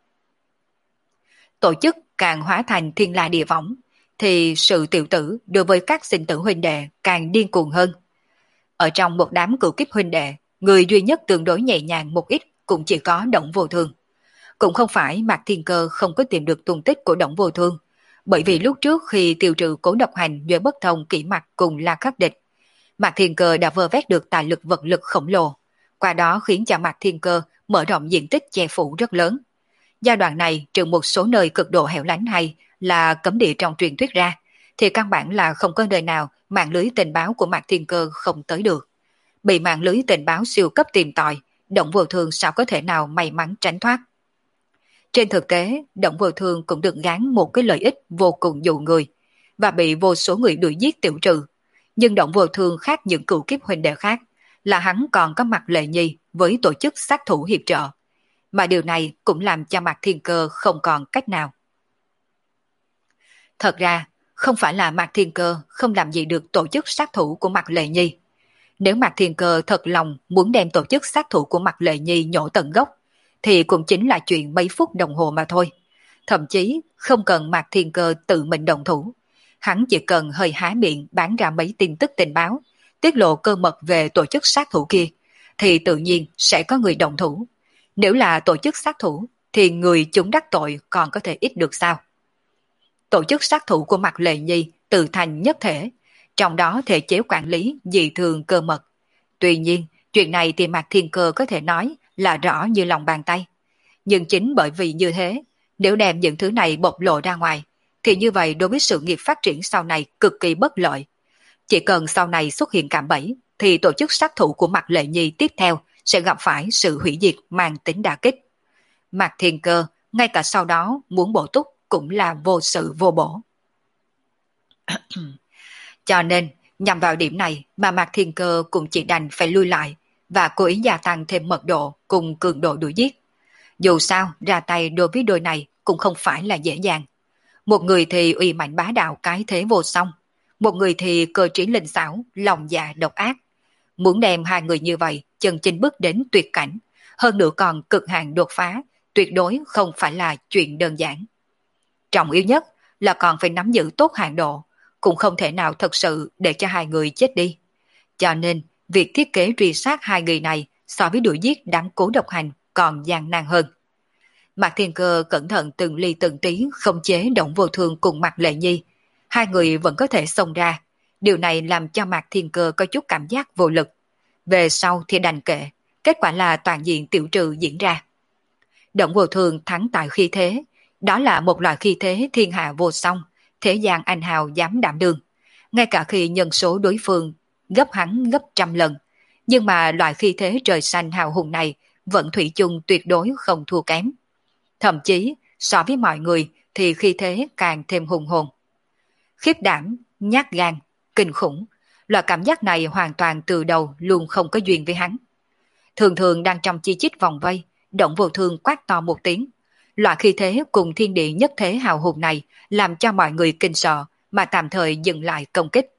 Tổ chức càng hóa thành thiên la địa võng, thì sự tiểu tử đối với các sinh tử huynh đệ càng điên cuồng hơn. Ở trong một đám cửu kiếp huynh đệ, người duy nhất tương đối nhẹ nhàng một ít cũng chỉ có Đổng Vô Thương. Cũng không phải Mạc Thiên Cơ không có tìm được tung tích của Đổng Vô Thương, bởi vì lúc trước khi tiêu trừ Cố Độc Hành, Duệ Bất Thông, Kỷ Mặc cùng La Khắc Địch, Mạc Thiên Cơ đã vơ vét được tài lực vật lực khổng lồ, qua đó khiến cho Mạc Thiên Cơ mở rộng diện tích che phủ rất lớn. Giai đoạn này, trừ một số nơi cực độ hẻo lánh hay là cấm địa trong truyền thuyết ra, thì căn bản là không có nơi nào mạng lưới tình báo của Mạc Thiên Cơ không tới được. Bị mạng lưới tình báo siêu cấp tìm tòi, Động Vô Thương sao có thể nào may mắn tránh thoát. Trên thực tế, Động Vô Thương cũng được gán một cái lợi ích vô cùng dụ người, và bị vô số người đuổi giết tiểu trừ. Nhưng Động Vô Thương khác những cựu kiếp huynh đệ khác, là hắn còn có Mạc Lệ Nhi với tổ chức sát thủ hiệp trợ. Mà điều này cũng làm cho Mạc Thiên Cơ không còn cách nào. Thật ra, không phải là Mạc Thiên Cơ không làm gì được tổ chức sát thủ của Mạc Lệ Nhi. Nếu Mạc Thiên Cơ thật lòng muốn đem tổ chức sát thủ của Mạc Lệ Nhi nhổ tận gốc, thì cũng chính là chuyện mấy phút đồng hồ mà thôi. Thậm chí không cần Mạc Thiên Cơ tự mình động thủ. Hắn chỉ cần hơi há miệng bán ra mấy tin tức tình báo, tiết lộ cơ mật về tổ chức sát thủ kia, thì tự nhiên sẽ có người động thủ. Nếu là tổ chức sát thủ, thì người chúng đắc tội còn có thể ít được sao? Tổ chức sát thủ của Mạc Lệ Nhi tự thành nhất thể, trong đó thể chế quản lý dị thường cơ mật. Tuy nhiên, chuyện này thì Mạc Thiên Cơ có thể nói là rõ như lòng bàn tay. Nhưng chính bởi vì như thế, nếu đem những thứ này bộc lộ ra ngoài, thì như vậy đối với sự nghiệp phát triển sau này cực kỳ bất lợi. Chỉ cần sau này xuất hiện cạm bẫy, thì tổ chức sát thủ của Mạc Lệ Nhi tiếp theo sẽ gặp phải sự hủy diệt mang tính đả kích. Mạc Thiên Cơ, ngay cả sau đó muốn bổ túc cũng là vô sự vô bổ. Cho nên, nhằm vào điểm này mà Mạc Thiên Cơ cũng chỉ đành phải lui lại và cố ý gia tăng thêm mật độ cùng cường độ đuổi giết. Dù sao, ra tay đối với đôi này cũng không phải là dễ dàng. Một người thì uy mạnh bá đạo cái thế vô song, một người thì cơ trí linh xảo, lòng dạ độc ác. Muốn đem hai người như vậy chân chính bước đến tuyệt cảnh, hơn nữa còn cực hạn đột phá, tuyệt đối không phải là chuyện đơn giản. Trọng yếu nhất là còn phải nắm giữ tốt hạn độ, cũng không thể nào thật sự để cho hai người chết đi. Cho nên, việc thiết kế truy sát hai người này so với đuổi giết đám cố độc hành còn gian nan hơn. Mạc Thiên Cơ cẩn thận từng ly từng tí không chế Động Vô Thương cùng Mạc Lệ Nhi. Hai người vẫn có thể xông ra. Điều này làm cho Mạc Thiên Cơ có chút cảm giác vô lực. Về sau thì đành kệ, kết quả là toàn diện tiểu trừ diễn ra. Động Vô Thương thắng tại khi thế, đó là một loại khí thế thiên hạ vô song, thế gian anh hào dám đảm đương. Ngay cả khi nhân số đối phương gấp hắn gấp trăm lần, nhưng mà loại khí thế trời xanh hào hùng này vẫn thủy chung tuyệt đối không thua kém. Thậm chí, so với mọi người thì khí thế càng thêm hùng hồn. Khiếp đảm, nhát gan, kinh khủng, loại cảm giác này hoàn toàn từ đầu luôn không có duyên với hắn. Thường thường đang trong chi chít vòng vây, Động Vô Thương quát to một tiếng. Loại khí thế cùng thiên địa nhất thế hào hùng này làm cho mọi người kinh sợ mà tạm thời dừng lại công kích.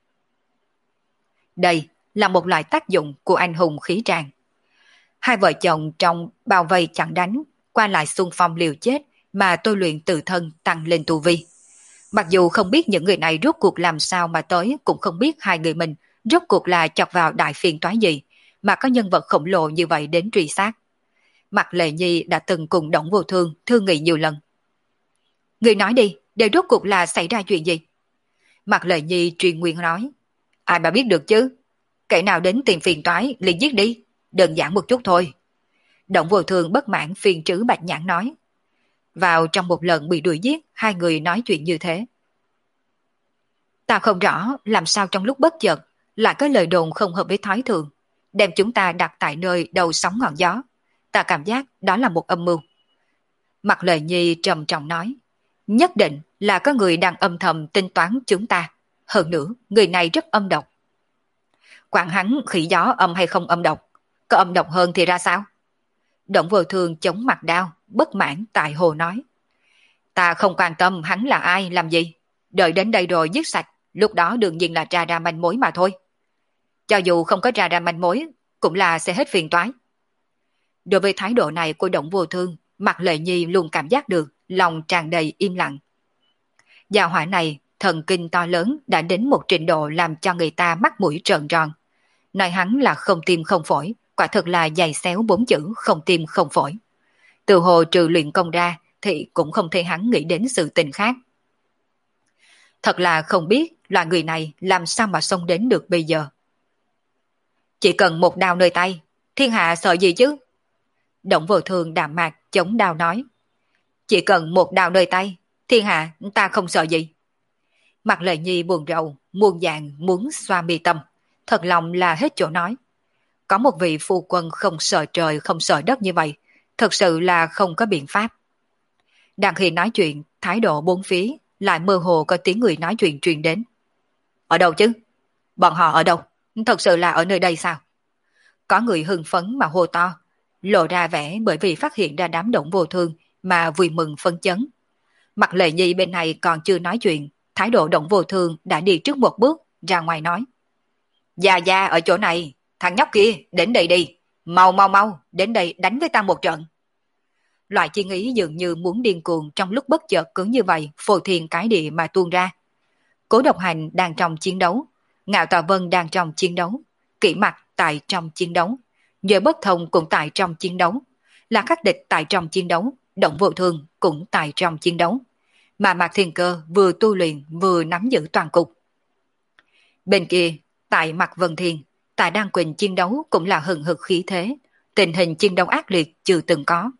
Đây là một loại tác dụng của anh hùng khí tràng. Hai vợ chồng trong bao vây chặn đánh, qua lại xung phong liều chết mà tôi luyện tự thân tăng lên tu vi. Mặc dù không biết những người này rốt cuộc làm sao mà tới, cũng không biết hai người mình rốt cuộc là chọc vào đại phiền toái gì mà có nhân vật khổng lồ như vậy đến truy sát. Mạc Lệ Nhi đã từng cùng Động Vô Thương thương nghị nhiều lần. Người nói đi, để rốt cuộc là xảy ra chuyện gì? Mạc Lệ Nhi truyền nguyên nói. Ai mà biết được chứ? Kẻ nào đến tìm phiền toái liền giết đi, đơn giản một chút thôi. Động Vô Thương bất mãn phiền trứ Bạch Nhãn nói. Vào trong một lần bị đuổi giết, hai người nói chuyện như thế. Ta không rõ làm sao trong lúc bất chợt lại có lời đồn không hợp với thói thường, đem chúng ta đặt tại nơi đầu sóng ngọn gió. Ta cảm giác đó là một âm mưu. Mạc Lệ Nhi trầm trọng nói. Nhất định là có người đang âm thầm tính toán chúng ta. Hơn nữa, người này rất âm độc. Quản hắn khỉ gió âm hay không âm độc, có âm độc hơn thì ra sao? Động Vô Thương chống mặt đao, bất mãn tại hồ nói. Ta không quan tâm hắn là ai, làm gì. Đợi đến đây rồi giết sạch, lúc đó đương nhiên là tra ra manh mối mà thôi. Cho dù không có tra ra manh mối, cũng là sẽ hết phiền toái. Đối với thái độ này của Động Vô Thương, Mạc Lệ Nhi luôn cảm giác được lòng tràn đầy im lặng. Gia hỏa này thần kinh to lớn đã đến một trình độ làm cho người ta mắt mũi trợn tròn. Nói hắn là không tim không phổi, quả thật là dày xéo bốn chữ không tim không phổi. Từ hồ trừ luyện công ra thì cũng không thể hắn nghĩ đến sự tình khác. Thật là không biết là người này làm sao mà xông đến được bây giờ. Chỉ cần một đao nơi tay, thiên hạ sợ gì chứ? Động Vô Thương đạm mạc chống đao nói. Chỉ cần một đao nơi tay, thiên hạ ta không sợ gì. Mặt Lệ Nhi buồn rầu, muôn dạng muốn xoa mi tâm, thật lòng là hết chỗ nói. Có một vị phu quân không sợ trời không sợ đất như vậy, thật sự là không có biện pháp. Đang khi nói chuyện, thái độ bốn phía, lại mơ hồ có tiếng người nói chuyện truyền đến. Ở đâu chứ? Bọn họ ở đâu? Thật sự là ở nơi đây sao? Có người hưng phấn mà hô to, lộ ra vẻ bởi vì phát hiện ra đám động vô thương mà vui mừng phấn chấn. Mặt Lệ Nhi bên này còn chưa nói chuyện, thái độ động vô thương đã đi trước một bước, ra ngoài nói. Già già ở chỗ này, thằng nhóc kia, đến đây đi, mau mau mau, đến đây đánh với ta một trận. Loại chi ý dường như muốn điên cuồng trong lúc bất chợt cứ như vậy, phô thiên cái địa mà tuôn ra. Cố Độc Hành đang trong chiến đấu, Ngạo Tà Vân đang trong chiến đấu, Kỷ Mặc tại trong chiến đấu, Nhớ Bất Thông cũng tại trong chiến đấu, là khắc địch tại trong chiến đấu, Động Vô Thương cũng tại trong chiến đấu. Mà Mạc Thiên Cơ vừa tu luyện vừa nắm giữ toàn cục. Bên kia, tại Mạc Vân Thiên, tại Đan Quỳnh chiến đấu cũng là hừng hực khí thế, tình hình chiến đấu ác liệt chưa từng có.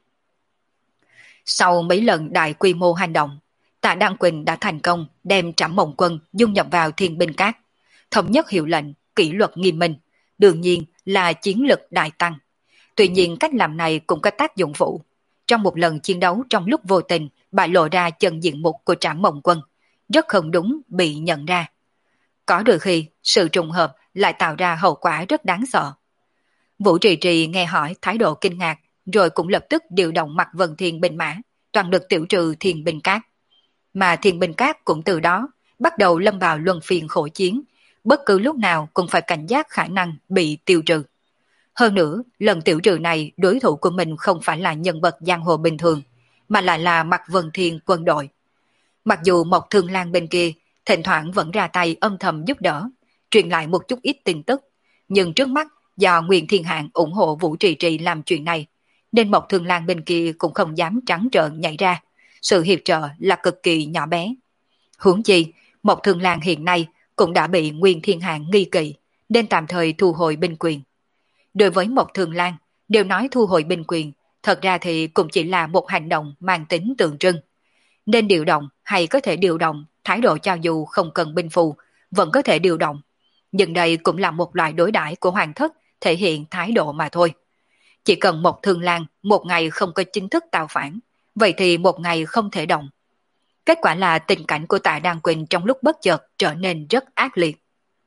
Sau mấy lần đại quy mô hành động, Tạ Đan Quỳnh đã thành công đem Trảm Mộng Quân dung nhập vào Thiên Binh Các, thống nhất hiệu lệnh, kỷ luật nghiêm minh, đương nhiên là chiến lực đại tăng. Tuy nhiên cách làm này cũng có tác dụng phụ. Trong một lần chiến đấu trong lúc vô tình bại lộ ra chân diện mục của Trảm Mộng Quân, rất không đúng bị nhận ra. Có đôi khi sự trùng hợp lại tạo ra hậu quả rất đáng sợ. Vũ Trì Trì nghe hỏi thái độ kinh ngạc, rồi cũng lập tức điều động Mạc Vân Thiên binh mã, toàn lực tiểu trừ Thiên Binh Các. Mà Thiên Binh Các cũng từ đó bắt đầu lâm vào luân phiên khổ chiến, bất cứ lúc nào cũng phải cảnh giác khả năng bị tiêu trừ. Hơn nữa, lần tiểu trừ này đối thủ của mình không phải là nhân vật giang hồ bình thường, mà lại là Mạc Vân Thiên quân đội. Mặc dù Mộc Thương Lan bên kia thỉnh thoảng vẫn ra tay âm thầm giúp đỡ, truyền lại một chút ít tin tức, nhưng trước mắt do Nguyên Thiên Hạng ủng hộ Vũ Trì Trì làm chuyện này, nên Mộc Thương Lan bên kia cũng không dám trắng trợn nhảy ra, sự hiệp trợ là cực kỳ nhỏ bé. Huống chi, Mộc Thương Lan hiện nay cũng đã bị Nguyên Thiên Hạng nghi kỵ, nên tạm thời thu hồi binh quyền. Đối với Mộc Thương Lan, đều nói thu hồi binh quyền, thật ra thì cũng chỉ là một hành động mang tính tượng trưng. Nên điều động hay có thể điều động, thái độ cho dù không cần binh phù, vẫn có thể điều động. Nhưng đây cũng là một loại đối đãi của hoàng thất, thể hiện thái độ mà thôi. Chỉ cần Mộc Thương Lan một ngày không có chính thức tạo phản, vậy thì một ngày không thể động. Kết quả là tình cảnh của Tạ Đan Quỳnh trong lúc bất chợt trở nên rất ác liệt.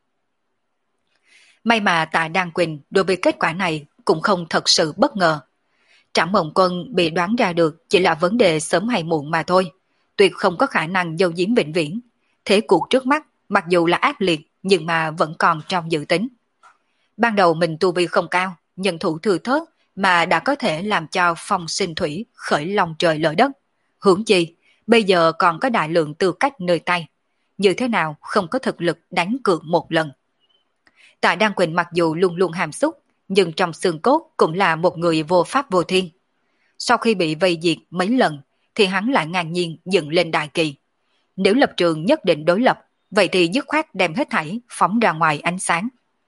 May mà Tạ Đan Quỳnh đối với kết quả này cũng không thật sự bất ngờ. Trảm Mộng Quân bị đoán ra được chỉ là vấn đề sớm hay muộn mà thôi, tuyệt không có khả năng giấu giếm vĩnh viễn. Thế cuộc trước mắt mặc dù là ác liệt nhưng mà vẫn còn trong dự tính. Ban đầu mình tu vi không cao, nhân thủ thừa thớt mà đã có thể làm cho phong sinh thủy khởi lòng trời lở đất. Huống chi, bây giờ còn có đại lượng tư cách nơi tay. Như thế nào không có thực lực đánh cược một lần. Tạ Đan Quỳnh mặc dù luôn luôn hàm xúc, nhưng trong xương cốt cũng là một người vô pháp vô thiên. Sau khi bị vây diệt mấy lần, thì hắn lại ngang nhiên dựng lên đại kỳ. Nếu lập trường nhất định đối lập, vậy thì dứt khoát đem hết thảy phóng ra ngoài ánh sáng.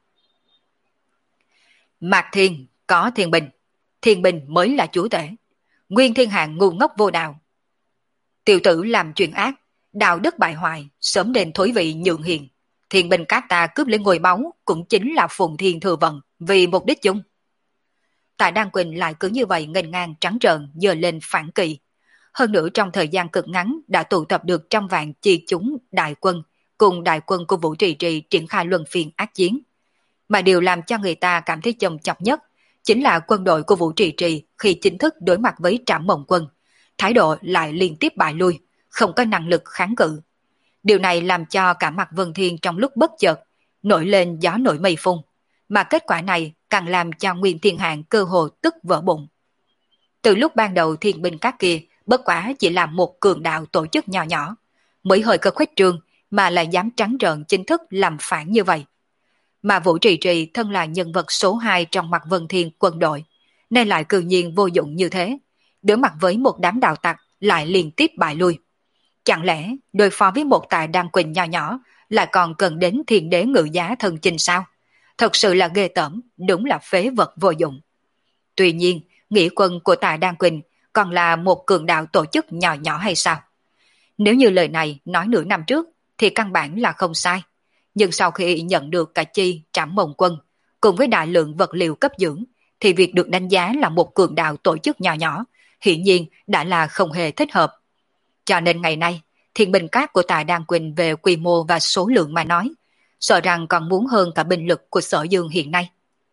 Mạc Thiên có thiên binh, thiên binh mới là chúa tể. Nguyên Thiên Hạng ngu ngốc vô đạo. Tiểu tử làm chuyện ác, đạo đức bại hoại, sớm đến thối vị nhượng hiền. Thiên binh các ta cướp lấy ngôi báu cũng chính là phụng thiên thừa vận vì mục đích chung. Tạ Đan Quỳnh lại cứ như vậy nghênh ngang trắng trợn giơ lên phản kỳ. Hơn nữa trong thời gian cực ngắn đã tụ tập được trăm vạn chi chúng đại quân cùng đại quân của Vũ Trì Trì triển khai luân phiên ác chiến. Mà điều làm cho người ta cảm thấy châm chọc nhất chính là quân đội của Vũ Trì Trì khi chính thức đối mặt với Trảm Mộng Quân, thái độ lại liên tiếp bại lui, không có năng lực kháng cự. Điều này làm cho cả Mạc Vân Thiên trong lúc bất chợt nổi lên gió nổi mây phun, mà kết quả này càng làm cho Nguyên Thiên Hạng cơ hồ tức vỡ bụng. Từ lúc ban đầu thiên binh các kia bất quá chỉ là một cường đạo tổ chức nhỏ nhỏ, mới hơi cơ khuếch trương mà lại dám trắng trợn chính thức làm phản như vậy. Mà Vũ Trì Trì thân là nhân vật số hai trong Mạc Vân Thiên quân đội, nên lại cư nhiên vô dụng như thế, đối mặt với một đám đạo tặc lại liên tiếp bại lui. Chẳng lẽ đối phó với một Tạ Đan Quỳnh nhỏ nhỏ lại còn cần đến thiên đế ngự giá thần chinh sao? Thật sự là ghê tởm, đúng là phế vật vô dụng. Tuy nhiên, nghĩa quân của Tạ Đan Quỳnh còn là một cường đạo tổ chức nhỏ nhỏ hay sao? Nếu như lời này nói nửa năm trước, thì căn bản là không sai. Nhưng sau khi nhận được cả chi Trảm Mộng Quân cùng với đại lượng vật liệu cấp dưỡng, thì việc được đánh giá là một cường đạo tổ chức nhỏ nhỏ, hiển nhiên đã là không hề thích hợp. Cho nên ngày nay, Thiên binh cát của Tạ Đan Quỳnh về quy mô và số lượng mà nói, sợ rằng còn muốn hơn cả binh lực của Sở Dương hiện nay.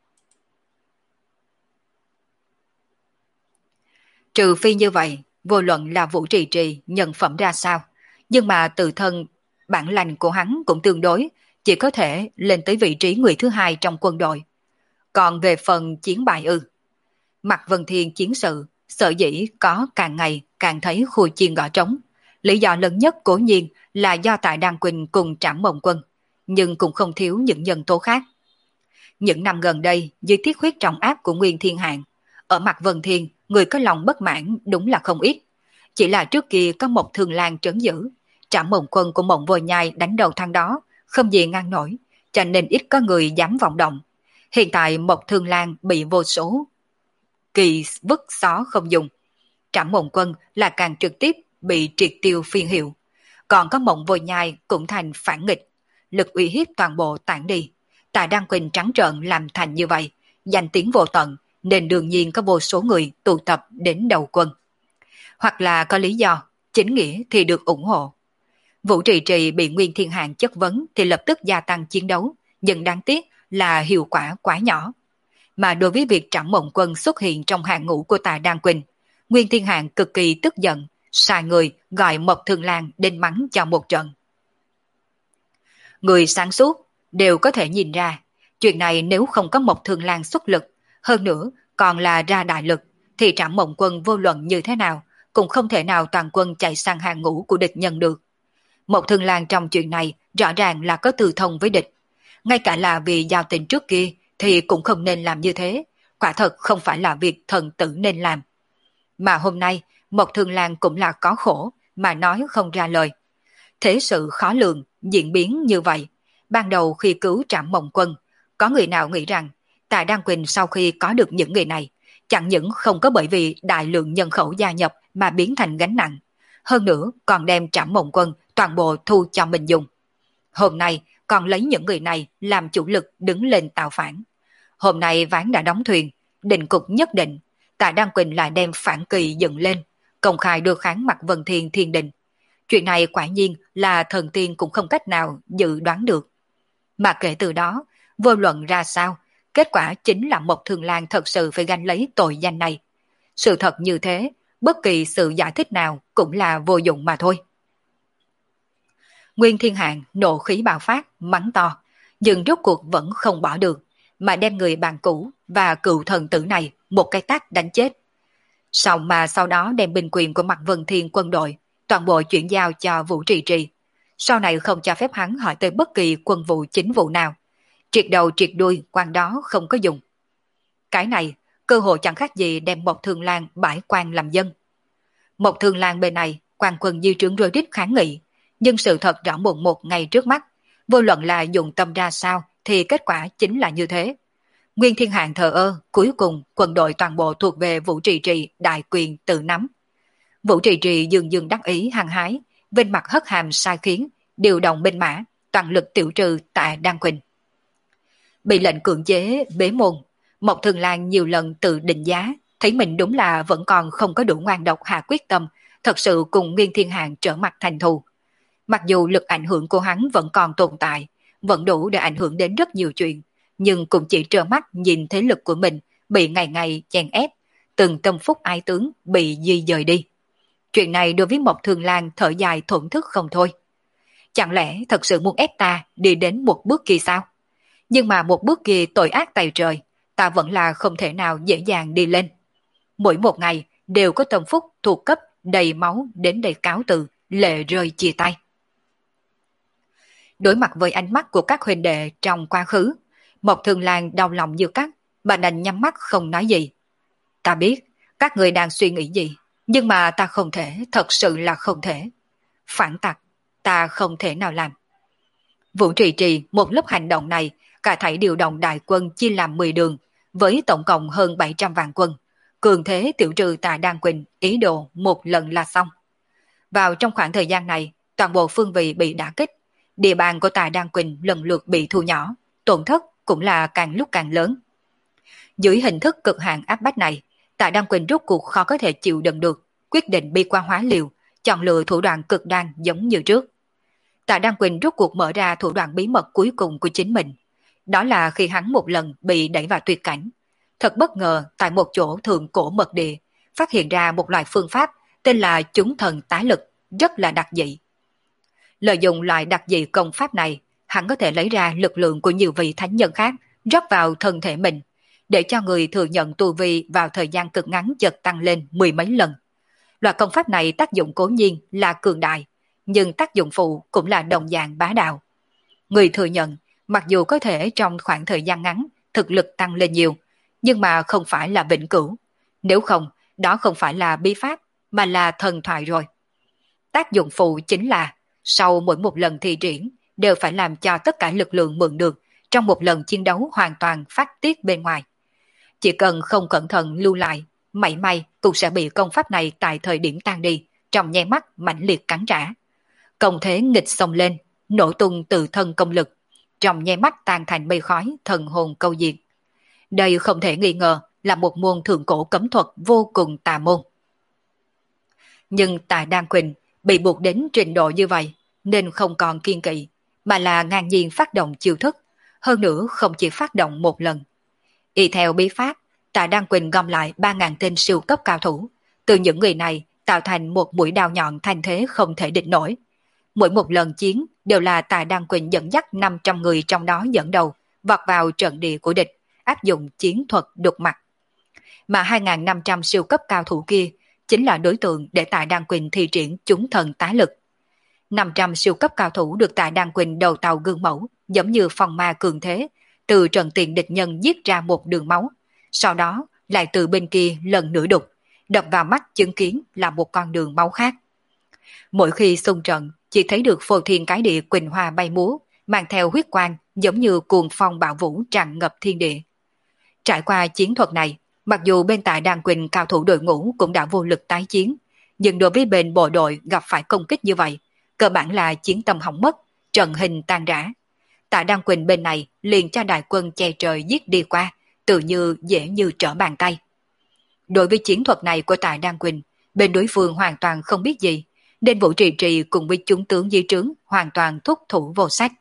Trừ phi như vậy, vô luận là Vũ Trì Trì nhân phẩm ra sao, nhưng mà tự thân bản lành của hắn cũng tương đối, chỉ có thể lên tới vị trí người thứ hai trong quân đội. Còn về phần chiến bại ư, Mạc Vân Thiên chiến sự, sở dĩ có càng ngày càng thấy khui chiên gõ trống. Lý do lớn nhất cố nhiên là do tại Đan Quỳnh cùng Trảm Mộng Quân, nhưng cũng không thiếu những nhân tố khác. Những năm gần đây, dưới thiết huyết trọng áp của Nguyên Thiên Hạng, ở Mạc Vân Thiên, người có lòng bất mãn đúng là không ít. Chỉ là trước kia có một Thường Lan trấn giữ, Trảm Mộng Quân của Mộng Vô Nhai đánh đầu thằng đó, không gì ngăn nổi, cho nên ít có người dám vọng động. Hiện tại Mộc Thương Lan bị vô số kỳ vứt xó không dùng. Trảm Mộng Quân là càng trực tiếp bị triệt tiêu phiên hiệu. Còn có Mộng Vô Nhai cũng thành phản nghịch, lực uy hiếp toàn bộ tản đi. Tạ Đan Quỳnh trắng trợn làm thành như vậy, danh tiếng vô tận, nên đương nhiên có vô số người tụ tập đến đầu quân. Hoặc là có lý do, chính nghĩa thì được ủng hộ. Vũ Trì Trì bị Nguyên Thiên Hạng chất vấn thì lập tức gia tăng chiến đấu, nhưng đáng tiếc là hiệu quả quá nhỏ. Mà đối với việc Trảm Mộng Quân xuất hiện trong hàng ngũ của Tạ Đan Quỳnh, Nguyên Thiên Hạng cực kỳ tức giận, sai người gọi Mộc Thương Lan đến mắng cho một trận. Người sáng suốt đều có thể nhìn ra, chuyện này nếu không có Mộc Thương Lan xuất lực, hơn nữa còn là ra đại lực, thì Trảm Mộng Quân vô luận như thế nào cũng không thể nào toàn quân chạy sang hàng ngũ của địch nhân được. Mộc Thương Lan trong chuyện này rõ ràng là có tư thông với địch. Ngay cả là vì giao tình trước kia thì cũng không nên làm như thế, quả thật không phải là việc thần tử nên làm. Mà hôm nay Mộc Thương Lan cũng là có khổ mà nói không ra lời. Thế sự khó lường, diễn biến như vậy. Ban đầu khi cứu Trảm Mộng Quân, có người nào nghĩ rằng Tạ Đan Quỳnh sau khi có được những người này, chẳng những không có bởi vì đại lượng nhân khẩu gia nhập mà biến thành gánh nặng, hơn nữa còn đem Trảm Mộng Quân toàn bộ thu cho mình dùng. Hôm nay còn lấy những người này làm chủ lực đứng lên tạo phản. Hôm nay ván đã đóng thuyền, định cục nhất định, Tạ Đan Quỳnh lại đem phản kỳ dựng lên, công khai đưa kháng Mạc Vân Thiên thiên đình. Chuyện này quả nhiên là thần tiên cũng không cách nào dự đoán được. Mà kể từ đó, vô luận ra sao, kết quả chính là Mộc Thương Lan thật sự phải gánh lấy tội danh này. Sự thật như thế, bất kỳ sự giải thích nào cũng là vô dụng mà thôi. Nguyên Thiên Hạng nộ khí bạo phát, mắng to, nhưng rốt cuộc vẫn không bỏ được, mà đem người bạn cũ và cựu thần tử này một cái tát đánh chết. Sau mà sau đó đem binh quyền của Mạc Vân Thiên quân đội, toàn bộ chuyển giao cho Vũ Trì Trì. Sau này không cho phép hắn hỏi tới bất kỳ quân vụ chính vụ nào. Triệt đầu triệt đuôi, quan đó không có dùng. Cái này, cơ hội chẳng khác gì đem Mộc Thương Lan bãi quan làm dân. Mộc Thương Lan bên này, quan quân dư trướng rối rít kháng nghị, nhưng sự thật rõ mồn một ngày trước mắt, vô luận là dùng tâm ra sao thì kết quả chính là như thế. Nguyên Thiên Hạng thờ ơ, cuối cùng quân đội toàn bộ thuộc về Vũ Trì Trì đại quyền tự nắm. Vũ Trì Trì dường dường đắc ý hăng hái, bên mặt hất hàm sai khiến, điều động binh mã, toàn lực tiểu trừ Tạ Đan Quỳnh. Bị lệnh cưỡng chế bế môn, Mộc Thương Lan nhiều lần tự định giá, thấy mình đúng là vẫn còn không có đủ ngoan độc hạ quyết tâm, thật sự cùng Nguyên Thiên Hạng trở mặt thành thù. Mặc dù lực ảnh hưởng của hắn vẫn còn tồn tại, vẫn đủ để ảnh hưởng đến rất nhiều chuyện, nhưng cũng chỉ trơ mắt nhìn thế lực của mình bị ngày ngày chèn ép, từng tâm phúc ái tướng bị di dời đi. Chuyện này đối với Mộc Thương Lan thở dài thổn thức không thôi. Chẳng lẽ thật sự muốn ép ta đi đến một bước kia sao? Nhưng mà một bước kia tội ác tày trời, ta vẫn là không thể nào dễ dàng đi lên. Mỗi một ngày đều có tâm phúc thuộc cấp đầy máu đến đầy cáo từ, lệ rơi chia tay. Đối mặt với ánh mắt của các huynh đệ trong quá khứ, Mộc Thương Lan đau lòng như cắt, bà đành nhắm mắt không nói gì. Ta biết các người đang suy nghĩ gì, nhưng mà ta không thể, thật sự là không thể. Phản tặc, ta không thể nào làm. Vũ Trì Trì một lớp hành động này, cả thảy điều động đại quân chia làm mười đường, với tổng cộng hơn bảy trăm vạn quân. Cường thế tiểu trừ Tạ Đan Quỳnh, ý đồ một lần là xong. Vào trong khoảng thời gian này, toàn bộ phương vị bị đả kích, địa bàn của Tạ Đan Quỳnh lần lượt bị thu nhỏ, tổn thất cũng là càng lúc càng lớn. Dưới hình thức cực hạn áp bách này, Tạ Đan Quỳnh rốt cuộc khó có thể chịu đựng được, quyết định bi quan hóa liều, chọn lựa thủ đoạn cực đoan giống như trước. Tạ Đan Quỳnh rốt cuộc mở ra thủ đoạn bí mật cuối cùng của chính mình. Đó là khi hắn một lần bị đẩy vào tuyệt cảnh. Thật bất ngờ tại một chỗ thượng cổ mật địa, phát hiện ra một loại phương pháp tên là chúng thần tá lực, rất là đặc dị. Lợi dụng loại đặc dị công pháp này, hắn có thể lấy ra lực lượng của nhiều vị thánh nhân khác rót vào thân thể mình, để cho người thừa nhận tu vi vào thời gian cực ngắn chợt tăng lên mười mấy lần. Loại công pháp này tác dụng cố nhiên là cường đại, nhưng tác dụng phụ cũng là đồng dạng bá đạo. Người thừa nhận, mặc dù có thể trong khoảng thời gian ngắn thực lực tăng lên nhiều, nhưng mà không phải là vĩnh cửu. Nếu không, đó không phải là bí pháp, mà là thần thoại rồi. Tác dụng phụ chính là, sau mỗi một lần thi triển, đều phải làm cho tất cả lực lượng mượn được trong một lần chiến đấu hoàn toàn phát tiết bên ngoài. Chỉ cần không cẩn thận lưu lại, mảy may cũng sẽ bị công pháp này tại thời điểm tan đi, trong nháy mắt mãnh liệt cắn trả. Công thế nghịch xông lên, nổ tung từ thân công lực, trong nháy mắt tan thành mây khói, thần hồn câu diệt. Đây không thể nghi ngờ là một môn thượng cổ cấm thuật vô cùng tà môn. Nhưng Tạ Đan Quỳnh bị buộc đến trình độ như vậy, nên không còn kiên kỵ, mà là ngang nhiên phát động chiêu thức, hơn nữa không chỉ phát động một lần. Y theo bí pháp, Tạ Đan Quỳnh gom lại ba ngàn tên siêu cấp cao thủ, từ những người này tạo thành một mũi đao nhọn thành thế không thể địch nổi. Mỗi một lần chiến đều là Tạ Đan Quỳnh dẫn dắt năm trăm người trong đó dẫn đầu, vọt vào trận địa của địch, áp dụng chiến thuật đục mặt. Mà hai nghìn năm trăm siêu cấp cao thủ kia chính là đối tượng để Tạ Đan Quỳnh thi triển chúng thần tá lực. năm trăm siêu cấp cao thủ được Tạ Đan Quỳnh đầu tàu gương mẫu, giống như phong ma cường thế, từ trận tiền địch nhân giết ra một đường máu, sau đó lại từ bên kia lần nữa đục, đập vào mắt chứng kiến là một con đường máu khác. Mỗi khi xung trận, chỉ thấy được phô thiên cái địa quỳnh hoa bay múa, mang theo huyết quang giống như cuồng phong bạo vũ tràn ngập thiên địa. Trải qua chiến thuật này, mặc dù bên Tạ Đan Quỳnh cao thủ đội ngũ cũng đã vô lực tái chiến, nhưng đối với bên bộ đội gặp phải công kích như vậy, cơ bản là chiến tâm hỏng mất, trận hình tan rã. Tạ Đan Quỳnh bên này liền cho đại quân che trời giết đi qua, tự như dễ như trở bàn tay. Đối với chiến thuật này của Tạ Đan Quỳnh, bên đối phương hoàn toàn không biết gì, nên Vũ Trì Trì cùng với chúng tướng dưới trướng hoàn toàn thúc thủ vô sách.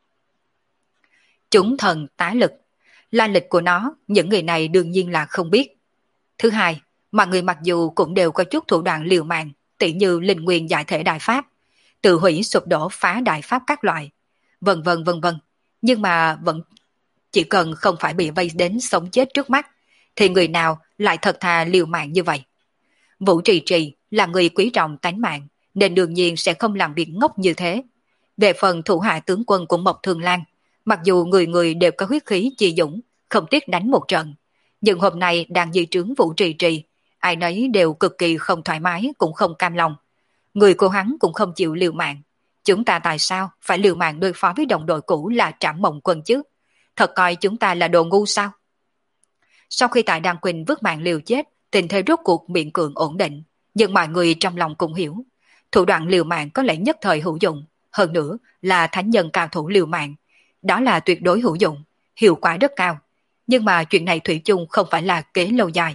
Chúng thần tá lực, la lịch của nó, những người này đương nhiên là không biết. Thứ hai, mà người mặc dù cũng đều có chút thủ đoạn liều mạng, tỉ như linh nguyên giải thể đại pháp, tự hủy sụp đổ phá đại pháp các loại, vân vân vân vân, nhưng mà vẫn chỉ cần không phải bị vây đến sống chết trước mắt, thì người nào lại thật thà liều mạng như vậy. Vũ Trì Trì là người quý trọng tánh mạng, nên đương nhiên sẽ không làm việc ngốc như thế. Về phần thủ hạ tướng quân của Mộc Thương Lan, mặc dù người người đều có huyết khí chi dũng, không tiếc đánh một trận, nhưng hôm nay đang dưới trướng Vũ Trì Trì, ai nấy đều cực kỳ không thoải mái, cũng không cam lòng. Người của hắn cũng không chịu liều mạng. Chúng ta tại sao phải liều mạng đối phó với đồng đội cũ là Trảm Mộng Quân chứ? Thật coi chúng ta là đồ ngu sao? Sau khi Tạ Đan Quỳnh vứt mạng liều chết, tình thế rốt cuộc miễn cưỡng ổn định, nhưng mọi người trong lòng cũng hiểu, thủ đoạn liều mạng có lẽ nhất thời hữu dụng, hơn nữa là thánh nhân cao thủ liều mạng, đó là tuyệt đối hữu dụng, hiệu quả rất cao. Nhưng mà chuyện này thủy chung không phải là kế lâu dài.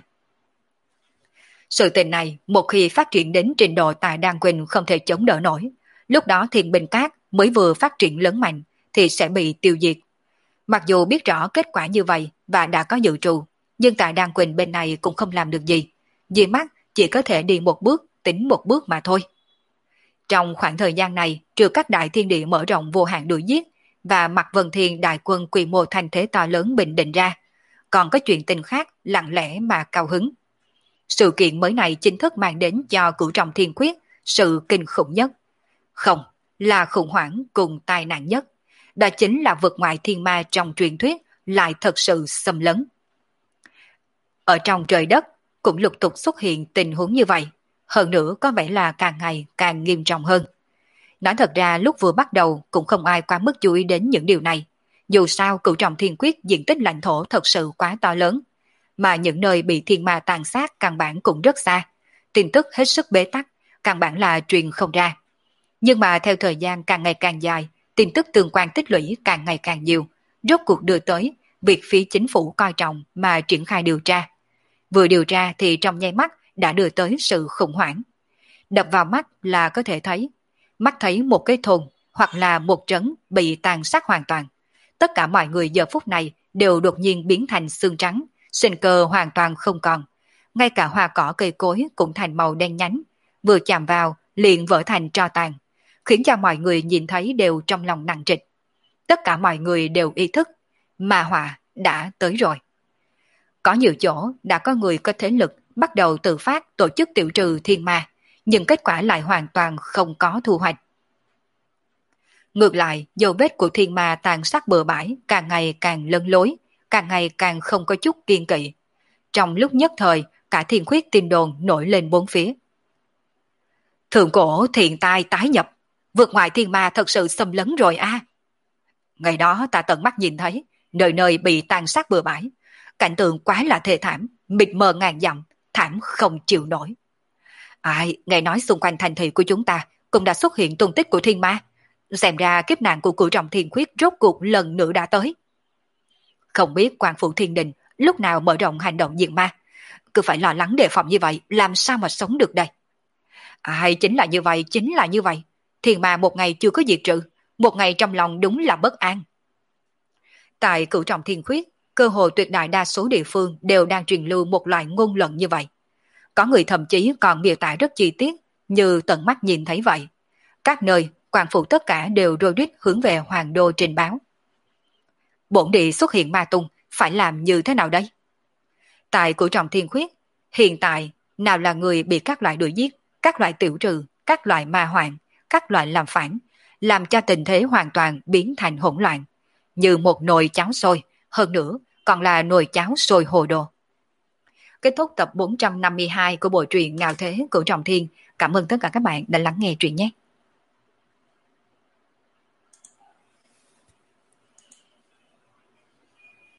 Sự tình này một khi phát triển đến trình độ Tạ Đan Quỳnh không thể chống đỡ nổi, lúc đó Thiên Binh Các mới vừa phát triển lớn mạnh thì sẽ bị tiêu diệt. Mặc dù biết rõ kết quả như vậy và đã có dự trù, nhưng Tạ Đan Quỳnh bên này cũng không làm được gì, vì mắt chỉ có thể đi một bước tính một bước mà thôi. Trong khoảng thời gian này, trừ các đại thiên địa mở rộng vô hạn đuổi giết và Mạc Vân Thiên đại quân quy mô thành thế to lớn bình định ra, còn có chuyện tình khác lặng lẽ mà cao hứng. Sự kiện mới này chính thức mang đến cho Cửu Trọng Thiên Quyết sự kinh khủng nhất. Không, là khủng hoảng cùng tai nạn nhất. Đó chính là vực ngoại thiên ma trong truyền thuyết lại thật sự xâm lấn. Ở trong trời đất cũng lục tục xuất hiện tình huống như vậy, hơn nữa có vẻ là càng ngày càng nghiêm trọng hơn. Nói thật ra lúc vừa bắt đầu cũng không ai quá mức chú ý đến những điều này. Dù sao Cửu Trọng Thiên Quyết diện tích lãnh thổ thật sự quá to lớn, mà những nơi bị thiên ma tàn sát căn bản cũng rất xa, tin tức hết sức bế tắc, căn bản là truyền không ra. Nhưng mà theo thời gian càng ngày càng dài, tin tức tương quan tích lũy càng ngày càng nhiều, rốt cuộc đưa tới việc phía chính phủ coi trọng mà triển khai điều tra. Vừa điều tra thì trong nháy mắt đã đưa tới sự khủng hoảng. Đập vào mắt là có thể thấy, mắt thấy một cái thôn hoặc là một trấn bị tàn sát hoàn toàn. Tất cả mọi người giờ phút này đều đột nhiên biến thành xương trắng, sinh cơ hoàn toàn không còn. Ngay cả hoa cỏ cây cối cũng thành màu đen nhánh, vừa chạm vào liền vỡ thành tro tàn, khiến cho mọi người nhìn thấy đều trong lòng nặng trịch. Tất cả mọi người đều ý thức, ma họa đã tới rồi. Có nhiều chỗ đã có người có thế lực bắt đầu tự phát tổ chức tiêu trừ thiên ma, nhưng kết quả lại hoàn toàn không có thu hoạch. Ngược lại, dấu vết của thiên ma tàn sát bừa bãi càng ngày càng lấn lối, càng ngày càng không có chút kiên kỵ. Trong lúc nhất thời, cả thiên khuyết tin đồn nổi lên bốn phía. Thượng cổ thiện tai tái nhập, vượt ngoài thiên ma thật sự xâm lấn rồi a. À. Ngày đó ta tận mắt nhìn thấy, nơi nơi bị tàn sát bừa bãi, cảnh tượng quá là thê thảm, mịt mờ ngàn dặm, thảm không chịu nổi. Ai, nghe nói xung quanh thành thị của chúng ta cũng đã xuất hiện tung tích của thiên ma, xem ra kiếp nạn của cửu trọng thiên khuyết rốt cuộc lần nữa đã tới. Không biết quan phủ thiên đình lúc nào mở rộng hành động diệt ma, cứ phải lo lắng đề phòng như vậy, làm sao mà sống được đây? Ai, chính là như vậy, chính là như vậy. Thiên ma một ngày chưa có diệt trừ, một ngày trong lòng đúng là bất an. Tại cửu trọng thiên khuyết, cơ hội tuyệt đại đa số địa phương đều đang truyền lưu một loại ngôn luận như vậy. Có người thậm chí còn miêu tả rất chi tiết, như tận mắt nhìn thấy vậy. Các nơi, quan phủ tất cả đều rôi rít hướng về hoàng đô trình báo. Bổn địa xuất hiện ma tung, phải làm như thế nào đây? Tại cửu trọng thiên khuyết, hiện tại, nào là người bị các loại đuổi giết, các loại tiểu trừ, các loại ma hoạn, các loại làm phản, làm cho tình thế hoàn toàn biến thành hỗn loạn, như một nồi cháo sôi, hơn nữa còn là nồi cháo sôi hồ đồ. Kết thúc tập bốn trăm năm mươi hai của bộ truyện Ngạo Thế Cửu Trọng Thiên. Cảm ơn tất cả các bạn đã lắng nghe truyện nhé.